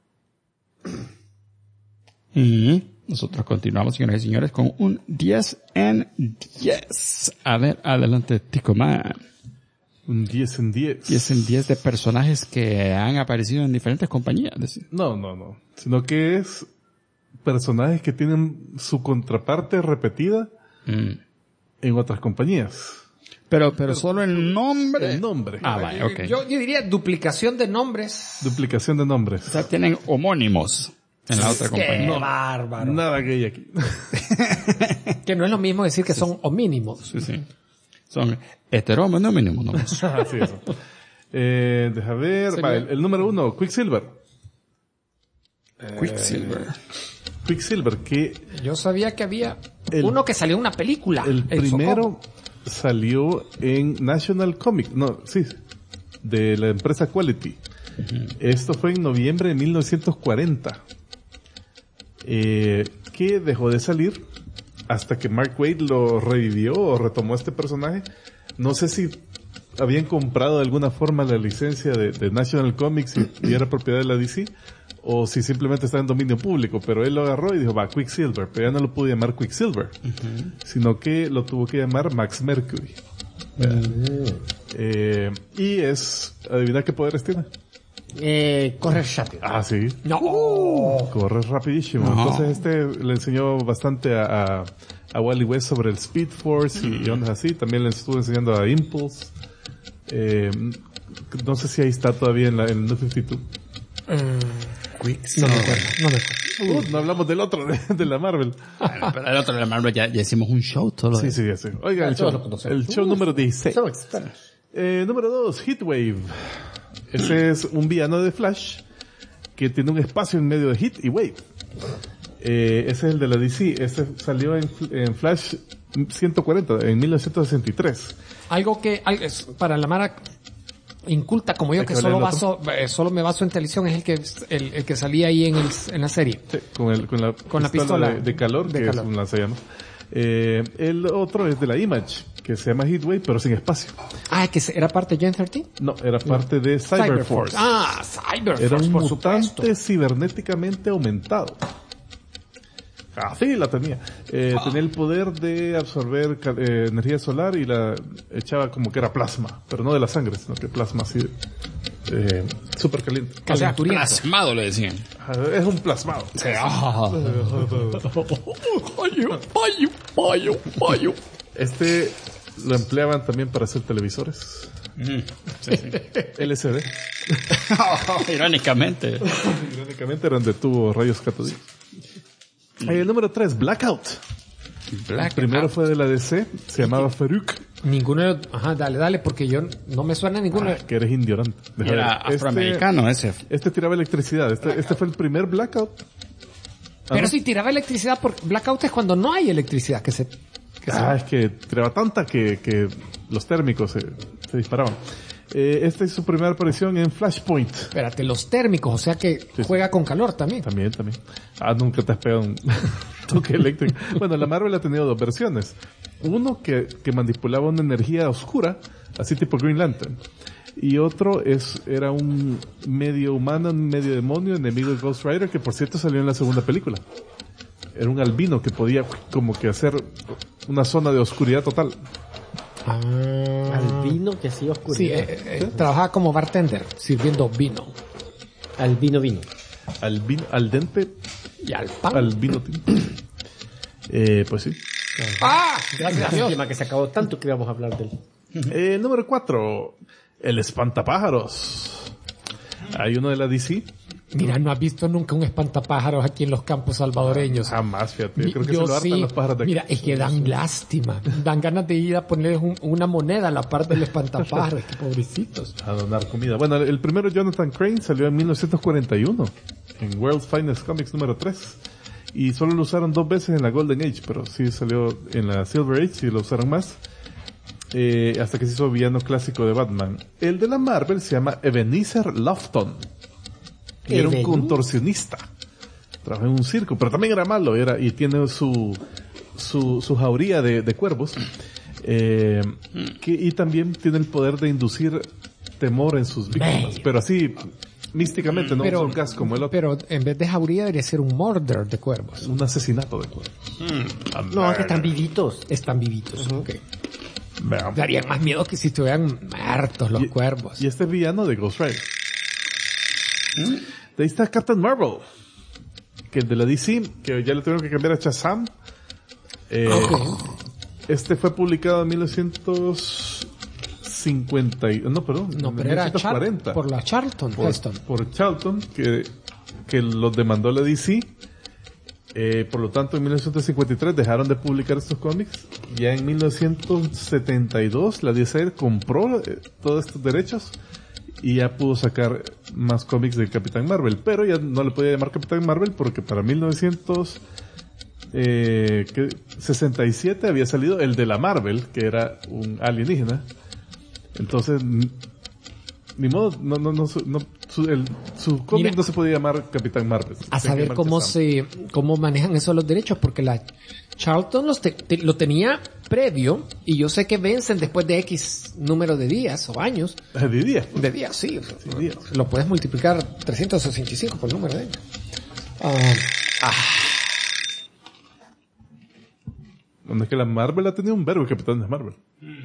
A: Y nosotros continuamos, señoras y señores, con un 10 en 10. A ver, adelante, Tico Man.
B: Un 10 en 10.
A: 10 en 10 de personajes que han aparecido en diferentes compañías.
B: No. Sino que es personajes que tienen su contraparte repetida en otras compañías.
A: Pero solo el nombre.
B: El nombre.
A: Vale, ok.
C: Yo diría duplicación de nombres.
B: Duplicación de nombres.
A: O sea, tienen homónimos en la otra compañía.
C: ¡Qué bárbaro!
B: Nada gay aquí.
C: Que no es lo mismo decir que son homínimos.
A: Sí. Son heterónimos, ¿no?
B: Así es. Deja ver.
C: Sería-
B: Va, el número 1, Quicksilver. Quicksilver, que
C: Yo sabía que había
B: El-
C: uno que salió en una película.
B: el
C: en
B: primero
C: Socorro.
B: salió en National Comic. No, sí. De la empresa Quality. Esto fue en noviembre de 1940. Que dejó de salir hasta que Mark Waid lo revivió o retomó este personaje. No sé si habían comprado de alguna forma la licencia de National Comics y era propiedad de la DC, o si simplemente está en dominio público, pero él lo agarró y dijo, va, Quicksilver, pero ya no lo pudo llamar Quicksilver, sino que lo tuvo que llamar Max Mercury. Y es, adivina qué poderes tiene.
D: Correr rápido.
B: Ah, sí.
C: No.
B: Corre rapidísimo.
A: No.
B: Entonces le enseñó bastante a Wally West sobre el Speed Force y ondas así. También le estuvo enseñando a Impulse. No sé si ahí está todavía en el New 52.
C: No me acuerdo. No me acuerdo.
B: No hablamos del otro, de la Marvel.
A: Pero el otro de la Marvel ya hicimos un show todo.
B: Sí, sí, ya sé. Oiga, el
D: todos lo
B: show,
D: conocemos.
B: el show número 16.
D: Somos expertos.
B: Número 2, Heatwave. Ese es un villano de Flash que tiene un espacio en medio de Heat y Wave. Ese es el de la DC. Ese salió en Flash 140, en 1963.
C: Algo que es para la Mara inculta como yo, que
B: ¿Cuál es
C: solo
B: el
C: solo me baso en televisión, es el que salía ahí en la serie.
B: Sí, con la
C: pistola
B: de calor,
C: de
B: que
C: calor.
B: es un lanzallamas. El otro es de la Image, que se llama Heatwave, pero sin espacio.
C: Ah, que era parte de Gen 13.
B: No, era parte de Cyberforce.
C: Ah, Cyberforce,
B: Era un
C: por
B: mutante
C: supuesto.
B: cibernéticamente aumentado. Así la tenía. Tenía el poder de absorber energía solar y la echaba como que era plasma, pero no de la sangre, sino que plasma así, súper caliente.
C: O sea,
A: Plasmado le decían.
B: Es un plasmado. Este lo empleaban también para hacer televisores. LCD.
A: Irónicamente.
B: Irónicamente eran de tubo rayos catódicos. El número 3, Blackout. El primero fue de la DC, se llamaba Farouk.
C: Ninguno, ajá, dale, porque yo no me suena ninguno.
B: Que eres ignorante. Deja
A: Era
B: ver.
A: afroamericano ese.
B: Este tiraba electricidad. Este fue el primer Blackout.
C: Pero
B: ¿no?
C: si tiraba electricidad, porque blackout es cuando no hay electricidad, es
B: que tiraba tanta que los térmicos se disparaban. Esta es su primera aparición en Flashpoint.
C: Espérate, los térmicos, o sea que
B: Sí.
C: juega con calor también.
B: También. Nunca te has pegado un toque eléctrico. Bueno, la Marvel ha tenido dos versiones. Uno que manipulaba una energía oscura, así tipo Green Lantern. Y otro era un medio humano, un medio demonio, enemigo de Ghost Rider, que por cierto salió en la segunda película. Era un albino que podía como que hacer una zona de oscuridad total.
D: Albino que hacía
C: Sí,
D: oscuridad.
C: trabajaba como bartender, sirviendo vino.
D: Albino vino.
B: Albino, al dente,
C: Y al pan.
B: albino tinto. Pues sí.
C: ¡Ah! Gracias a Dios.
D: Lástima que se acabó tanto que íbamos a hablar de él.
B: Número 4, el espantapájaros. Hay uno de la DC.
C: Mira, no has visto nunca un espantapájaros aquí en los campos salvadoreños.
B: Jamás, fíjate. Yo creo que se lo hartan
C: sí.
B: los pájaros de aquí.
C: Mira, es que dan lástima. Dan ganas de ir a ponerles una moneda a la parte del espantapájaros. Qué pobrecitos.
B: A donar comida. Bueno, el primero, Jonathan Crane, salió en 1941 en World's Finest Comics número 3. Y solo lo usaron 2 veces en la Golden Age, pero sí salió en la Silver Age y lo usaron más. Hasta que se hizo villano clásico de Batman. El de la Marvel se llama Ebenezer Lofton. Y era un
D: Ebenezer.
B: contorsionista. Trabajó en un circo, pero también era malo. Y tiene su jauría de cuervos. Y también tiene el poder de inducir temor en sus víctimas. Pero así, místicamente, no un gas como el otro.
C: Pero en vez de jauría debería ser un murder de cuervos.
B: Un asesinato de cuervos.
D: No, que están vivitos.
C: Están vivitos. Ok.
B: Veamos.
C: Darían más miedo que si estuvieran muertos los cuervos.
B: Y este es villano de Ghost Rider. De ahí está Captain Marvel, que es de la DC, que ya le tuvieron que cambiar a Shazam.
C: Ok.
B: Este fue publicado en 1950,
C: pero era
B: 1940.
C: por la Charlton Heston.
B: Por Charlton, que los demandó la DC. Por lo tanto, en 1953 dejaron de publicar estos cómics. Ya en 1972 la DC compró todos estos derechos y ya pudo sacar más cómics de Capitán Marvel. Pero ya no le podía llamar Capitán Marvel porque para 1967 había salido el de la Marvel, que era un alienígena. Entonces, ni modo, su cómic no se podía llamar Capitán Marvel.
C: A saber cómo manejan eso los derechos, porque la Charlton lo tenía previo, y yo sé que vencen después de X número de días o años.
B: ¿De días?
C: De días, sí.
B: Días.
C: Lo puedes multiplicar 365 por el número de años.
B: Donde es que la Marvel ha tenido un verbo, Capitán de Marvel.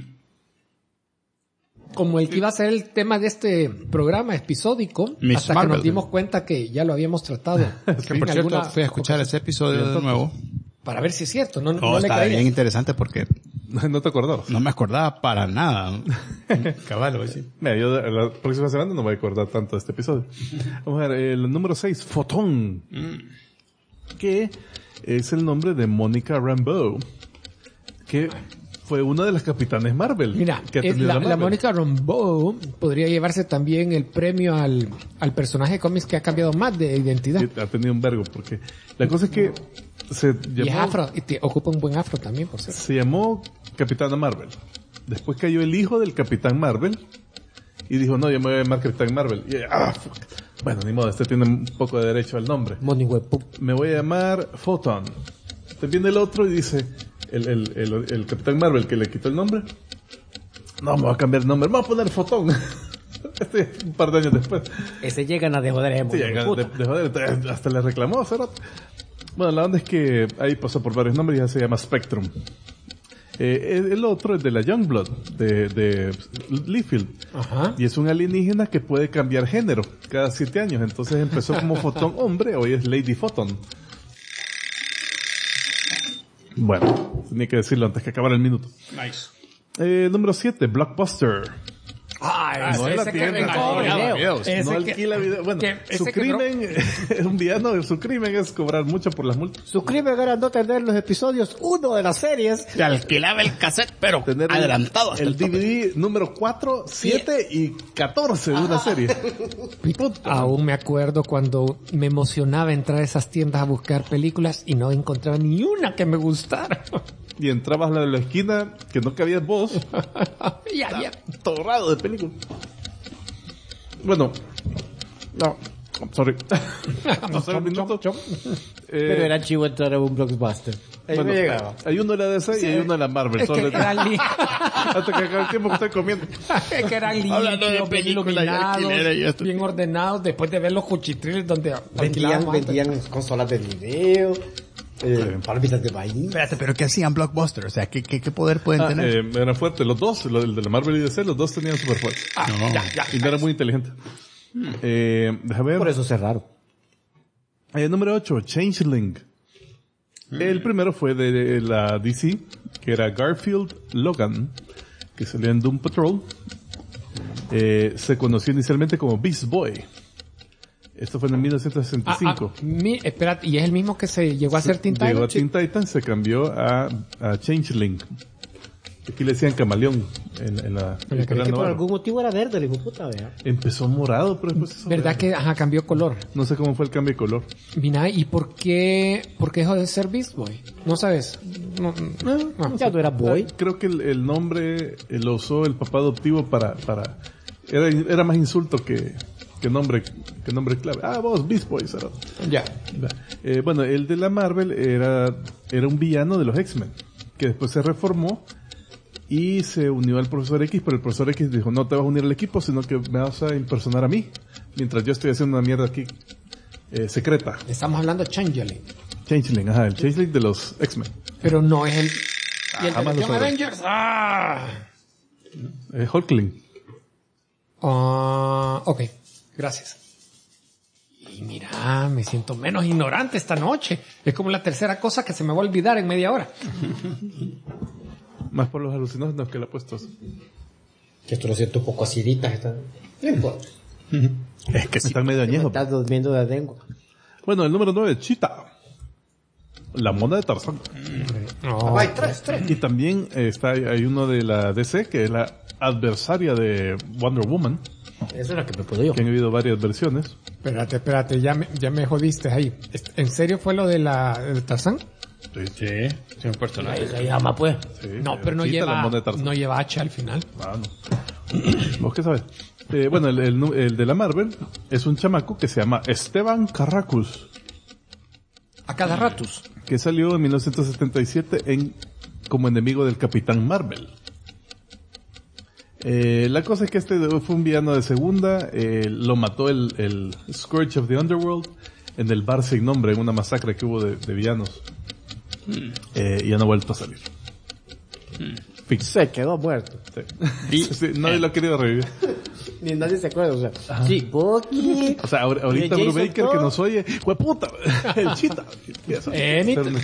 C: Como el que iba a ser el tema de este programa episódico,
A: Miss
C: hasta
A: Marvel,
C: que nos dimos cuenta que ya lo habíamos tratado.
A: Que por cierto, fui a escuchar ese episodio de nuevo.
C: Para ver si es cierto, no le
A: Está
C: caía.
A: bien interesante porque
B: No te acordabas.
A: no me acordaba para nada. Caballo, sí.
B: Mira, yo la próxima semana no me voy a acordar tanto de este episodio. Vamos a ver, el número 6, Photon. Que es el nombre de Monica Rambeau. Que fue una de las capitanes Marvel.
C: Mira,
B: que ha tenido
C: la
B: Marvel.
C: Monica Rambeau podría llevarse también el premio al personaje de cómics que ha cambiado más de identidad.
B: Sí, ha tenido un vergo, porque la cosa es que
C: Y es afro, y ocupa un buen afro también, por cierto.
B: se llamó Capitana Marvel. Después cayó el hijo del Capitán Marvel y dijo, no, yo me voy a llamar Capitán Marvel. Y fuck. Bueno, ni modo, este tiene un poco de derecho al nombre. Me voy a llamar Photon. Te viene el otro y dice, el Capitán Marvel que le quitó el nombre, no, me voy a cambiar el nombre, me voy a poner Photon. Un par de años después.
D: Ese llegan a de joder.
B: Sí, de joder, hasta le reclamó hace rato. Bueno, la onda es que ahí pasó por varios nombres y ya se llama Spectrum. El otro es de la Youngblood, de Liefeld.
C: Ajá.
B: Y es un alienígena que puede cambiar género cada 7 años. Entonces empezó como Photon hombre, hoy es Lady Photon. Bueno, tenía que decirlo antes que acabara el minuto.
A: Nice.
B: Número 7, Blockbuster.
C: No
B: es la tienda. No alquila video. Bueno, su crimen es un villano, su crimen es cobrar mucho por las multas.
D: Su crimen era no tener los episodios 1 de las series.
A: Te alquilaba el cassette, pero
B: Tener
A: adelantado hasta
B: el DVD número 4, 7 y 14 de una serie.
C: Aún me acuerdo cuando me emocionaba entrar a esas tiendas a buscar películas y no encontraba ni una que me gustara.
B: Y entrabas a la de la esquina que no cabías vos.
C: Ya.
B: Torrado de película. Bueno. No. Sorry. Pasó el minuto.
D: Pero era chivo entrar a un Blockbuster. Ahí
B: Bueno,
D: me llegaba.
B: hay uno de la DC y hay uno de la Marvel.
C: Es que
B: Hasta que acabe el tiempo que estoy comiendo.
C: es que eran
A: Hablando de
C: limpios, bien
A: películas y
C: iluminados,
A: alquiler y esto.
C: bien ordenados, después de ver los cuchitriles donde alquilábamos antes.
D: Vendían consolas de video, palomitas de maíz.
A: Espérate, pero ¿qué hacían Blockbuster? O sea, ¿qué poder pueden tener?
B: Eran fuertes. Los dos, el de la Marvel y DC, los dos tenían super fuertes. Y no era muy inteligente. Déjame ver.
D: Por eso cerraron.
B: Número 8, Changeling. El primero fue de la DC, que era Garfield Logan, que salió en Doom Patrol. Se conoció inicialmente como Beast Boy. Esto fue en 1965.
C: Espérate, ¿y es el mismo que se llegó a hacer Teen Titans?
B: Llegó a Teen Titans, se cambió a Changeling. Aquí le decían camaleón en la
D: Pero creo que por algún motivo era verde, le digo, puta, vea.
B: Empezó morado, pero después hizo
C: ¿Verdad
B: verde.
C: que cambió color?
B: No sé cómo fue el cambio de color.
C: Mira, ¿y por qué dejó de ser Beast Boy? ¿No sabes? No.
D: Ya no era boy.
B: Creo que el nombre lo usó el papá adoptivo para era más insulto que nombre clave. Vos, Beast Boy, ¿sabes?
C: Ya.
B: Bueno, el de la Marvel era un villano de los X-Men, que después se reformó y se unió al Profesor X, pero el Profesor X dijo, no te vas a unir al equipo, sino que me vas a impersonar a mí, mientras yo estoy haciendo una mierda aquí secreta.
C: Estamos hablando de Changeling.
B: Changeling, el Changeling de los X-Men.
C: Pero no es el... ¿Y el
B: Jamás
C: de
B: lo
C: Young
B: sabré.
C: Avengers?
B: Hulkling.
C: Ok, gracias. Y mira, me siento menos ignorante esta noche. Es como la tercera cosa que se me va a olvidar en media hora.
B: Más por los alucinógenos que le ha puesto.
D: Que esto lo siento un poco acidita. No importa.
A: Es que sí.
B: Están medio añejos.
D: Estás durmiendo de lengua.
B: Bueno, el número 9, Cheetah. La mona de Tarzán.
D: Ay, tres.
B: Y también hay uno de la DC, que es la adversaria de Wonder Woman,
D: Esa es la que me puedo yo.
B: que han habido varias versiones.
C: Espérate, ya me jodiste ahí. ¿En serio fue lo de de Tarzán?
A: Sí, es un personaje.
D: Ahí se llama, pues.
B: Sí,
C: No, pero
B: Cheetah, la mona de Tarzán.
C: no lleva H al final.
B: Ah, no. ¿Vos qué sabes? Bueno, el de la Marvel es un chamaco que se llama Esteban Carracus,
C: A cada ratus.
B: que salió en 1977 como enemigo del Capitán Marvel. La cosa es que este fue un villano de segunda, lo mató el Scourge of the Underworld en el bar sin nombre, en una masacre que hubo de villanos. Y ya no ha vuelto a salir.
D: Se quedó muerto.
B: Sí. Sí, nadie lo ha querido revivir.
D: Ni nadie se acuerda, o sea. Sí, Bucky.
B: O sea, ahorita
D: Jason
B: Brubaker
D: Todd.
B: que nos oye, ¡hueputa! El Cheetah.
C: Anytime.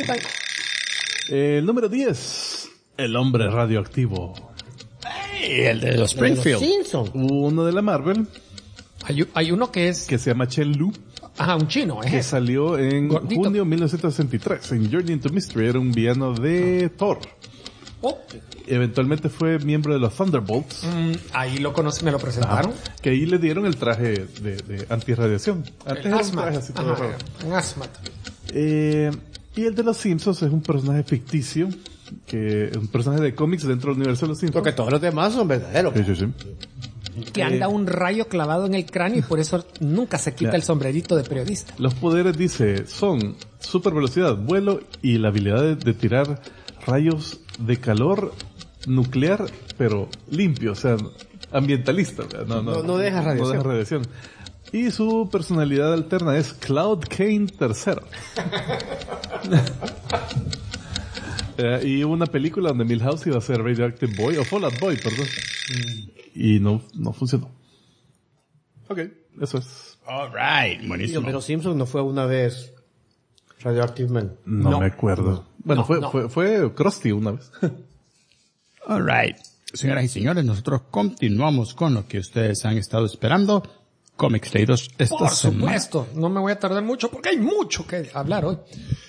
B: El número 10, el hombre radioactivo.
A: El de los
D: Los
A: Springfield.
D: Simpsons.
B: Uno de la Marvel,
C: Hay uno que es...
B: que se llama Chen Lu,
C: Ajá, un chino.
B: que
C: Es
B: salió en
C: Gordito.
B: junio de 1963 en Journey into Mystery. Era un villano de Thor.
C: Oh,
B: Eventualmente fue miembro de los Thunderbolts,
C: ahí lo conocí, me lo presentaron.
B: que ahí le dieron el traje de antirradiación. Antes
C: El
B: era un traje
C: hazmat.
B: así todo
C: Ajá,
B: raro.
C: un hazmat.
B: Y el de los Simpsons es un personaje ficticio, un personaje de cómics dentro del universo de los Simpsons.
D: Porque todos los demás son verdaderos.
B: Sí, sí, sí.
C: Que anda un rayo clavado en el cráneo y por eso nunca se quita
B: Ya.
C: el sombrerito de periodista.
B: Los poderes, dice, son super velocidad, vuelo y la habilidad de tirar rayos de calor nuclear, pero limpio, o sea, ambientalista. O sea,
D: No deja radiación.
B: No deja radiación. Y su personalidad alterna es Cloud Kane III. Y hubo una película donde Milhouse iba a ser Radioactive Boy, o Fallout Boy, perdón. Y no funcionó. Ok, eso es.
A: Alright, buenísimo.
D: Pero Simpson no fue una vez Radioactive Man.
B: No me acuerdo. Bueno,
C: No.
B: fue Krusty una vez.
A: Alright. Señoras y señores, nosotros continuamos con lo que ustedes han estado esperando. Cómics leídos esta
C: Por
A: semana.
C: supuesto, no me voy a tardar mucho porque hay mucho que hablar hoy.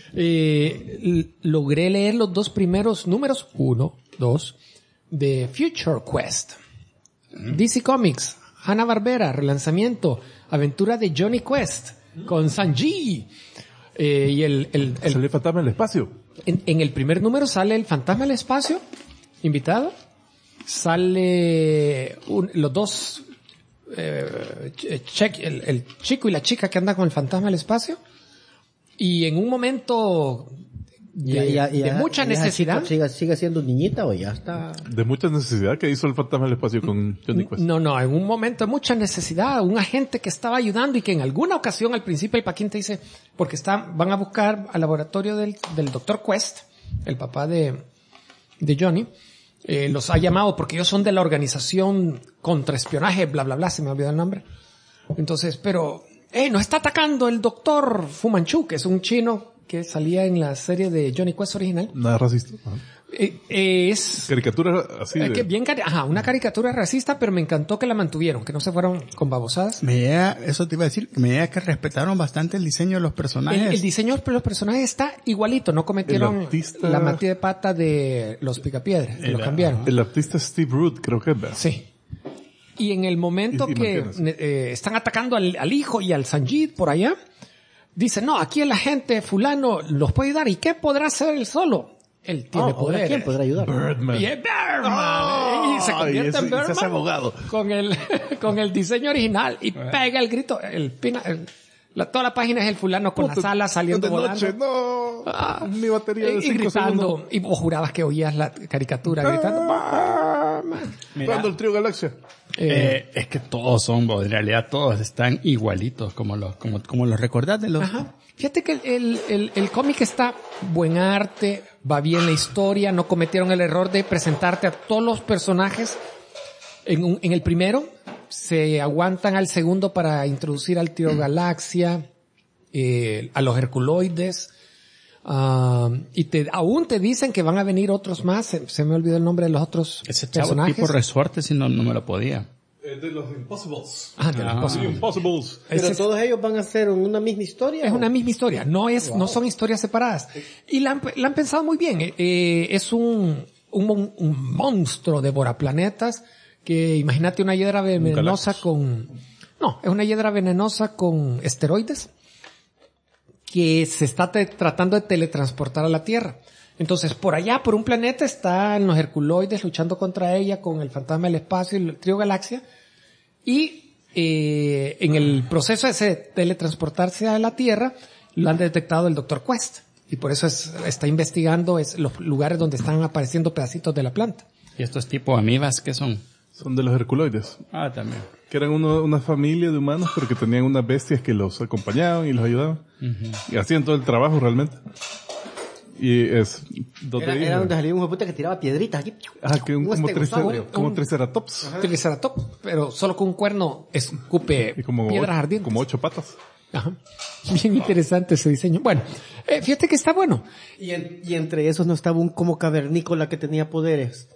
C: Logré leer los dos primeros números, 1, 2, de Future Quest. DC Comics, Hanna-Barbera, relanzamiento, aventura de Johnny Quest con Sanji. Y
B: Salió el fantasma en el espacio.
C: en el primer número sale el fantasma del espacio, invitado. Sale los dos, el chico y la chica que andan con el fantasma del espacio. Y en un momento de mucha necesidad.
D: ¿Sigue siendo niñita o ya está?
B: De mucha necesidad que hizo el fantasma del espacio con Johnny Quest.
C: No, en un momento de mucha necesidad, un agente que estaba ayudando y que en alguna ocasión al principio el Paquín te dice, porque van a buscar al laboratorio del Dr. Quest, el papá de Johnny, los ha llamado porque ellos son de la organización contraespionaje, bla, bla, bla, se me olvidó el nombre. Entonces, pero, nos está atacando el doctor Fu Manchu, que es un chino que salía en la serie de Johnny Quest original.
B: Nada racista. Ajá.
C: Es
B: Caricatura así de...
C: que bien una caricatura racista, pero me encantó que la mantuvieron, que no se fueron con babosadas.
A: Eso te iba a decir, me llega que respetaron bastante el diseño de los personajes.
C: El diseño de los personajes está igualito, no cometieron la metida de pata de los Picapiedras, que lo cambiaron.
B: El artista Steve Root, creo que es, ¿verdad?
C: Sí. Y en el momento
B: Y
C: que están atacando al hijo y al Sanjit por allá, dicen, no, aquí el agente fulano los puede ayudar. ¿Y qué podrá hacer él solo? Él tiene poder.
D: ¿Quién podrá ayudar?
B: Birdman.
C: Y es Birdman. Y se convierte en Birdman.
B: Se hace abogado.
C: Con el diseño original y pega el grito. Toda la página es el fulano con las alas saliendo
B: de
C: volando.
B: noche, no. Mi batería de
C: Y
B: 5
C: gritando.
B: segundos.
C: Y vos jurabas que oías la caricatura gritando.
B: Jugando el trío Galaxia.
A: Es que todos son, en realidad todos están igualitos, como los recordás de los...
C: Ajá. Fíjate que el cómic está buen arte, va bien la historia, no cometieron el error de presentarte a todos los personajes en el primero, se aguantan al segundo para introducir al Trío Galaxia, a los Herculoides, Y aún te dicen que van a venir otros más. Se me olvidó el nombre de los otros
A: Ese chavo
C: personajes.
A: tipo resorte, si no me lo podía.
B: De los Impossibles.
C: De los
B: Impossibles.
D: Pero todos ellos van a ser una misma historia.
C: Es una misma historia, no son historias separadas. Y la han pensado muy bien. Es un monstruo devoraplanetas que, imagínate una hiedra venenosa es una hiedra venenosa con esteroides que se está tratando de teletransportar a la Tierra. Entonces, por allá, por un planeta, están los herculoides luchando contra ella con el fantasma del espacio y el trío galaxia. Y en el proceso de teletransportarse a la Tierra, lo han detectado el Dr. Quest. Y por eso está investigando los lugares donde están apareciendo pedacitos de la planta.
A: ¿Y estos tipos amibas qué son?
B: Son de los herculoides.
A: Ah, también.
B: Que eran una familia de humanos, pero que tenían unas bestias que los acompañaban y los ayudaban. Y hacían todo el trabajo realmente. Y es
D: era donde salía un hijo de puta que tiraba piedritas aquí.
B: Como triceratops.
C: Triceratops, pero solo con un cuerno escupe piedras ardientes.
B: Como 8 patas.
C: Ajá. Bien interesante ese diseño. Bueno, fíjate que está bueno.
D: Y entre esos no estaba un como cavernícola que tenía poderes.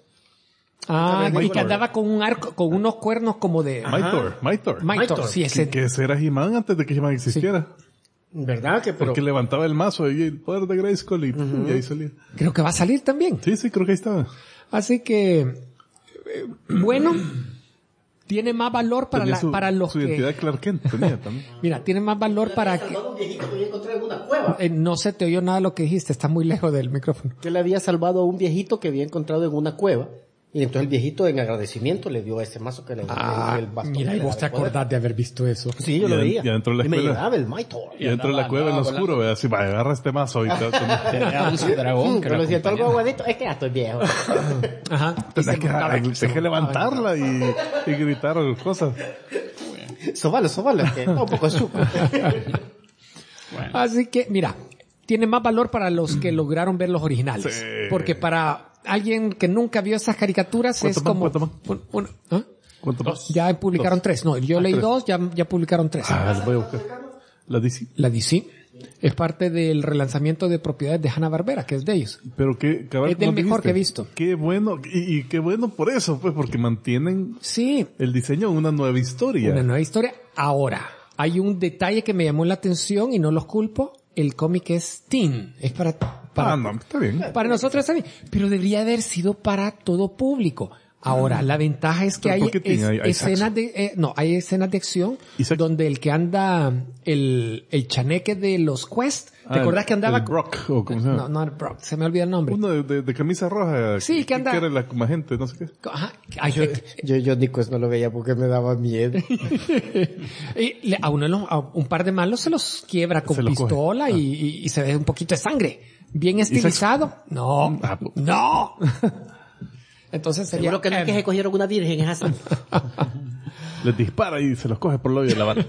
C: Y que andaba con un arco, con unos cuernos como de...
B: Mythor.
C: Sí, ese.
B: Que ese era He-Man antes de que He-Man existiera.
D: Sí. ¿Verdad?
B: Porque levantaba el mazo y el poder de Grayskull y ahí salía.
C: Creo que va a salir también.
B: Sí, creo que ahí estaba.
C: Así que, bueno, tiene más valor para los
B: su identidad Clark Kent tenía también.
C: Mira, tiene más valor para que...
D: un viejito que había encontrado en una cueva.
C: No se te oyó nada de lo que dijiste, está muy lejos del micrófono.
D: Que le había salvado a un viejito que había encontrado en una cueva. Y entonces el viejito en agradecimiento le dio ese mazo que le dio el bastón.
C: Mira, y vos te acordás de haber visto eso.
D: Sí, yo lo veía.
B: Y adentro de la escuela.
D: Y me llevaba el Mythor.
B: Y dentro de la cueva en lo oscuro, así, agarra este mazo y
A: Tenía un dragón que
D: lo siento algo aguadito, es que ya estoy viejo.
C: Ajá.
B: Tenés que levantarla y gritar cosas.
D: Sóbalo, que está un poco suco.
C: Bueno. Así que, mira, tiene más valor para los que lograron ver los originales.
B: Sí.
C: Porque para alguien que nunca vio esas caricaturas es como...
B: ¿Cuánto más?
C: Ya publicaron 3. No, yo leí 2, ya publicaron 3.
B: Las voy a buscar. ¿La DC?
C: La DC es parte del relanzamiento de propiedades de Hanna-Barbera, que es de ellos.
B: Pero
C: es del mejor que he visto.
B: Qué bueno, y qué bueno por eso, pues, porque mantienen el diseño de una nueva historia.
C: Una nueva historia. Ahora, hay un detalle que me llamó la atención y no los culpo. El cómic es teen. Es para
B: está bien.
C: Para nosotros está bien. Pero debería haber sido para todo público. Ahora, la ventaja es que hay escenas hay escenas de acción donde el que anda, el chaneque de los Quest, ¿te acordás que andaba?
B: El Brock, o ¿cómo se llama?
C: No, Brock, se me olvida el nombre.
B: Uno de camisa roja.
C: Sí, que anda.
B: Que era la magente, no sé qué.
C: Ajá.
D: Yo Nico no lo veía porque me daba miedo.
C: Y a un par de malos se los quiebra con pistola y se ve un poquito de sangre. Bien estilizado. No. Entonces sería...
D: Seguro que no es que se cogieron una virgen, es así.
B: Les dispara y se los coge por el hoyo de la bala.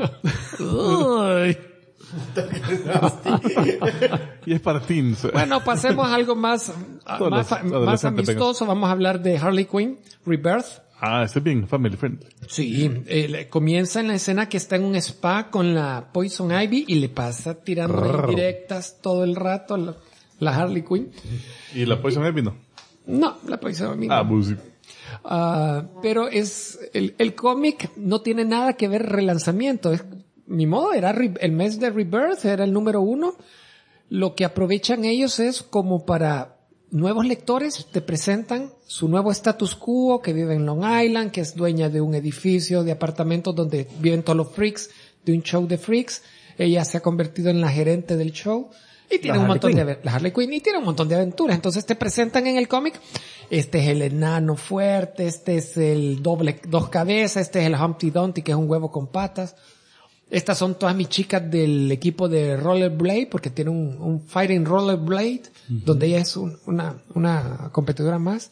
B: Y es para teens.
C: Bueno, pasemos a algo más amistoso. Vamos a hablar de Harley Quinn, Rebirth.
B: Este es bien family friendly.
C: Sí, comienza en la escena que está en un spa con la Poison Ivy y le pasa tirando indirectas todo el rato la Harley Quinn.
B: ¿Y la Poison Ivy no?
C: No, la Poison Ivy no.
B: Pues sí.
C: Pero el cómic no tiene nada que ver relanzamiento. Ni modo, era el mes de Rebirth, era el número 1. Lo que aprovechan ellos es como para nuevos lectores, te presentan su nuevo status quo, que vive en Long Island, que es dueña de un edificio de apartamentos donde viven todos los freaks, de un show de freaks. Ella se ha convertido en la gerente del show. Y tiene un montón la Harley Quinn, y tiene un montón de aventuras. Entonces te presentan en el cómic, este es el enano fuerte, este es el dos cabezas, este es el Humpty Dumpty, que es un huevo con patas. Estas son todas mis chicas del equipo de Rollerblade, porque tiene un Fighting Rollerblade, donde ella es una competidora más.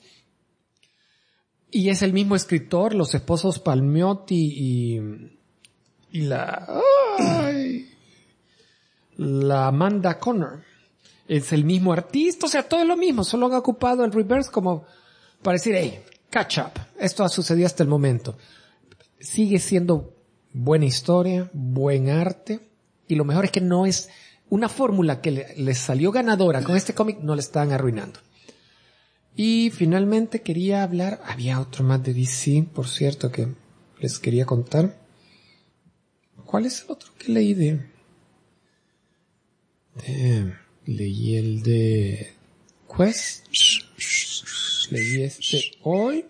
C: Y es el mismo escritor, los esposos Palmiotti y la Amanda Connor. Es el mismo artista, o sea, todo es lo mismo, solo han ocupado el Reverse como para decir, hey, catch up, esto ha sucedido hasta el momento. Sigue siendo buena historia, buen arte, y lo mejor es que no es una fórmula que les salió ganadora con este cómic no le estaban arruinando. Y finalmente quería hablar, había otro más de DC, por cierto, que les quería contar. ¿Cuál es el otro que leí leí el de Quest. Leí este hoy.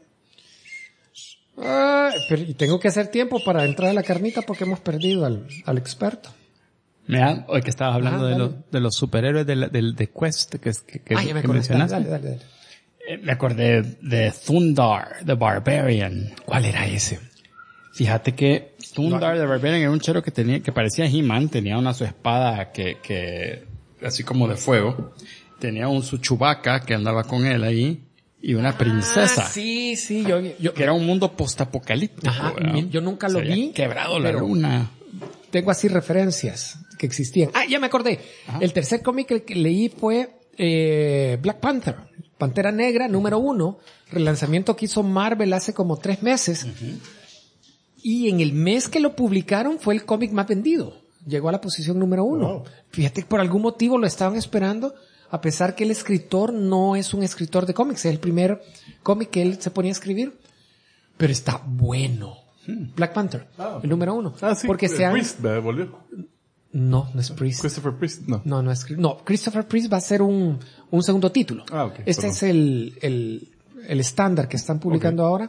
C: Pero y tengo que hacer tiempo para entrar a la carnita porque hemos perdido al experto.
A: Mira, hoy que estabas hablando de los superhéroes de Quest que
C: ya me acordé. Dale.
A: Me acordé de Thundar, the Barbarian. ¿Cuál era ese? Fíjate que Thundar the Barbarian era un chero que parecía He-Man, tenía su espada que así como de fuego, tenía su Chewbacca que andaba con él ahí, y una princesa.
C: Sí, yo
A: que era un mundo postapocalíptico.
C: Ajá, yo nunca lo vi.
A: Quebrado la luna.
C: Tengo así referencias que existían. Ya me acordé. Ajá. El tercer cómic que leí fue Black Panther, Pantera Negra, número 1, relanzamiento que hizo Marvel hace como 3 meses. Uh-huh. Y en el mes que lo publicaron fue el cómic más vendido. Llegó a la posición número 1. Wow. Fíjate que por algún motivo lo estaban esperando, a pesar que el escritor no es un escritor de cómics, es el primer cómic que él se ponía a escribir. Pero está bueno. Black Panther, el número 1.
B: Sí,
C: porque
B: Priest volvió.
C: No es Priest.
B: Christopher Priest, no.
C: No, Christopher Priest va a ser un segundo título.
B: Okay,
C: este es el estándar que están publicando ahora.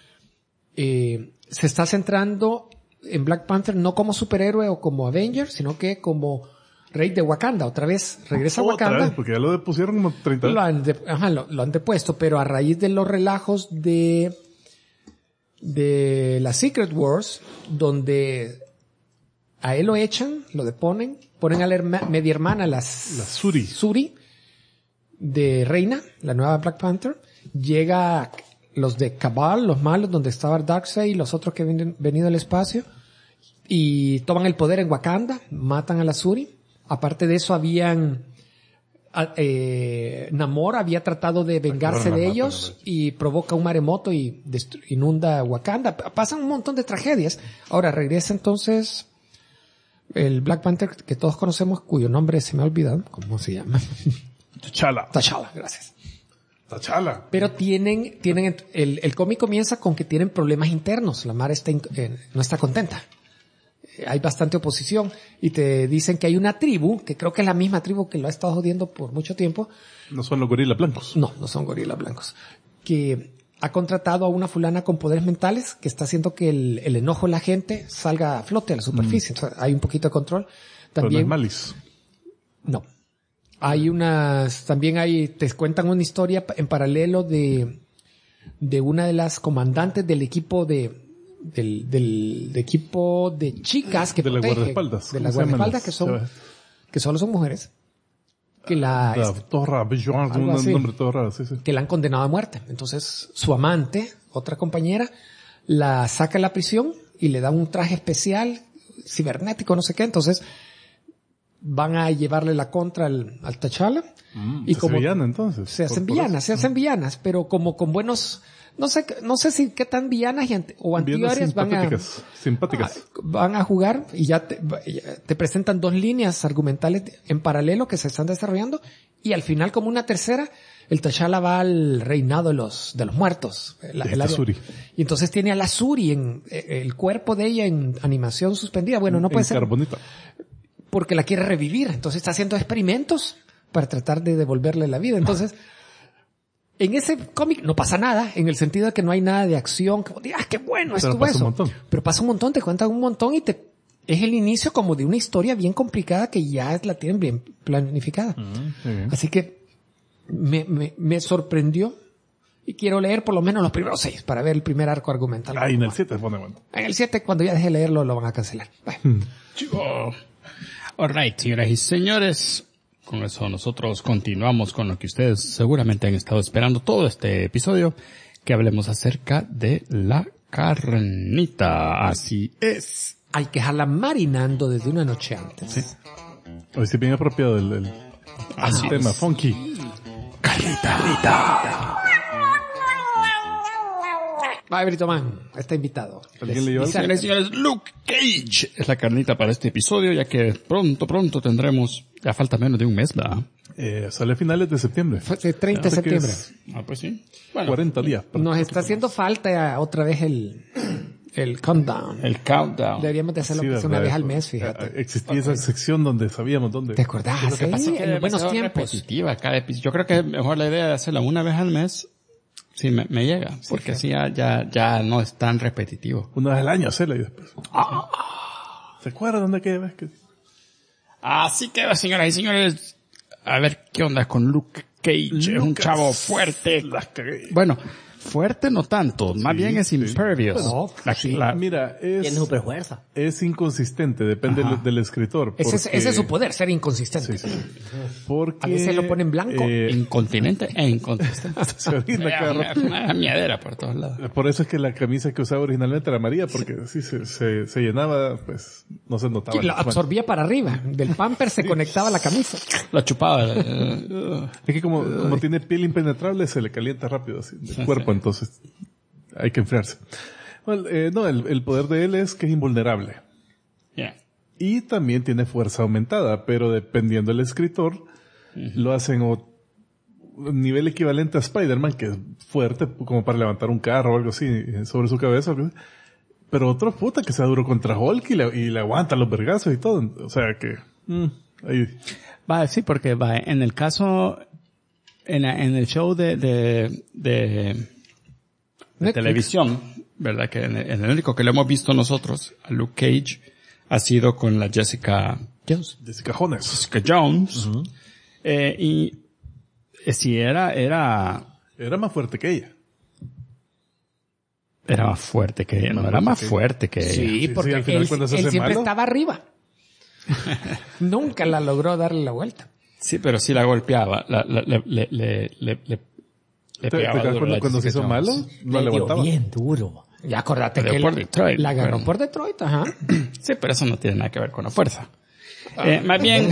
C: Se está centrando en Black Panther no como superhéroe o como Avenger, sino que como rey de Wakanda. Otra vez regresa a Wakanda.
B: Otra vez, porque ya lo depusieron como 30 años.
C: Lo han depuesto, pero a raíz de los relajos de la Secret Wars, donde a él lo echan, lo deponen, ponen a la media hermana, la Shuri de Reina, la nueva Black Panther. Llega los de Cabal, los malos, donde estaba Darkseid y los otros que han venido del espacio, y toman el poder en Wakanda, matan a la Shuri. Aparte de eso Namor había tratado de vengarse de ellos y provoca un maremoto y inunda Wakanda. Pasan un montón de tragedias. Ahora regresa entonces el Black Panther que todos conocemos, cuyo nombre se me ha olvidado. ¿Cómo se llama?
B: T'Challa,
C: gracias.
B: T'Challa.
C: Pero tienen el cómic comienza con que tienen problemas internos. La Mara no está contenta. Hay bastante oposición y te dicen que hay una tribu, que creo que es la misma tribu que lo ha estado jodiendo por mucho tiempo.
B: No son los gorilas blancos.
C: No son gorilas blancos. Que ha contratado a una fulana con poderes mentales que está haciendo que el enojo de la gente salga a flote a la superficie. O sea, hay un poquito de control. También,
B: pero no es Malice.
C: No. Te cuentan una historia en paralelo de una de las comandantes del equipo del equipo de chicas que
B: de
C: protege,
B: las guardaespaldas.
C: De las guardaespaldas que solo son mujeres. Que que la han condenado a muerte. Entonces, su amante, otra compañera, la saca de la prisión y le da un traje especial, cibernético, no sé qué. Entonces, van a llevarle la contra al T'Challa.
B: Y como villana, entonces.
C: Se hacen villanas, pero como con buenos, no sé si qué tan villanas o antihéroes
B: simpáticas.
C: Van a jugar y ya te presentan 2 líneas argumentales en paralelo que se están desarrollando, y al final, como una tercera, el T'Challa va al reinado de los muertos.
B: Shuri.
C: Y entonces tiene a la Shuri en el cuerpo de ella en animación suspendida. Bueno, no puede ser.
B: Carbonita.
C: Porque la quiere revivir. Entonces está haciendo experimentos para tratar de devolverle la vida. Entonces, en ese cómic no pasa nada, en el sentido de que no hay nada de acción. ¡Qué bueno! Estuvo eso. Pero pasa un montón, te cuentan un montón y es el inicio como de una historia bien complicada que ya la tienen bien planificada. Así que me sorprendió y quiero leer por lo menos los primeros 6 para ver el primer arco argumental.
B: Y en el 7 pone bueno.
C: En el 7, cuando ya deje de leerlo, lo van a cancelar.
A: Alright, señoras y señores, con eso nosotros continuamos con lo que ustedes seguramente han estado esperando todo este episodio, que hablemos acerca de la carnita. Así es.
C: Hay que dejarla marinando desde una noche antes.
B: Sí. Hoy sí bien apropiado el tema funky.
A: Carnita.
C: Va, Brito Man, está invitado.
A: Señores, Luke Cage es la carnita para este episodio, ya que pronto tendremos Ya falta menos de un mes, ¿verdad?
B: Sale a finales de septiembre.
C: Fue el 30 de septiembre.
A: Pues sí.
B: Bueno, 40 días.
C: Nos está haciendo falta otra vez el countdown.
A: El countdown.
C: Deberíamos de hacerlo una vez al mes, fíjate.
B: Existía esa sección donde sabíamos dónde.
C: ¿Te acordás?
A: Lo que pasa es que
C: en los buenos tiempos.
A: Repetitiva cada episodio. Yo creo que es mejor la idea de hacerla una vez al mes. Sí, me llega. Porque así ya no es tan repetitivo.
B: Una vez al año hacerla y después. ¿Se acuerdan de aquella vez que...?
A: Así que, señoras y señores, a ver qué onda con Luke Cage. Es un chavo fuerte. Bueno, fuerte no tanto, más bien es impervious.
B: Mira,
D: tiene super fuerza.
B: Es inconsistente, depende del escritor.
C: Ese es su poder, ser inconsistente.
B: Sí. Porque...
C: A veces lo pone en blanco.
A: Incontinente e inconsistente.
B: Se orina cada rato.
A: Una miadera por todos lados.
B: Por eso es que la camisa que usaba originalmente era amarilla, porque sí se llenaba, pues no se notaba.
C: Lo absorbía para arriba. Del pamper se conectaba la camisa.
A: La chupaba.
B: Es que como tiene piel impenetrable, se le calienta rápido así, el cuerpo, entonces hay que enfriarse. Bueno, no, el poder de él es que es invulnerable.
A: Yeah.
B: Y también tiene fuerza aumentada, pero dependiendo del escritor, lo hacen nivel equivalente a Spider-Man, que es fuerte como para levantar un carro o algo así sobre su cabeza. Pero otro puta que sea duro contra Hulk y le aguanta los vergazos y todo. O sea que... ahí.
A: Va, sí, porque va, en el caso... En el show de televisión, ¿verdad? Que en el único que lo hemos visto nosotros, a Luke Cage, ha sido con la Jessica Jones.
B: Jessica
A: Jones. Y si era
B: más fuerte que ella.
A: Era más fuerte que ella. No era más fuerte que ella.
C: Sí, porque
B: al final,
C: él siempre estaba arriba. Nunca la logró darle la vuelta.
A: Sí, pero sí la golpeaba. Le pegaba
B: cuando se hizo malo, no le aguantaba.
D: Bien duro.
C: Ya acordate
A: pero
C: que
A: por Detroit,
C: la ganó por Detroit, ajá.
A: Sí, pero eso no tiene nada que ver con la fuerza. Más bien...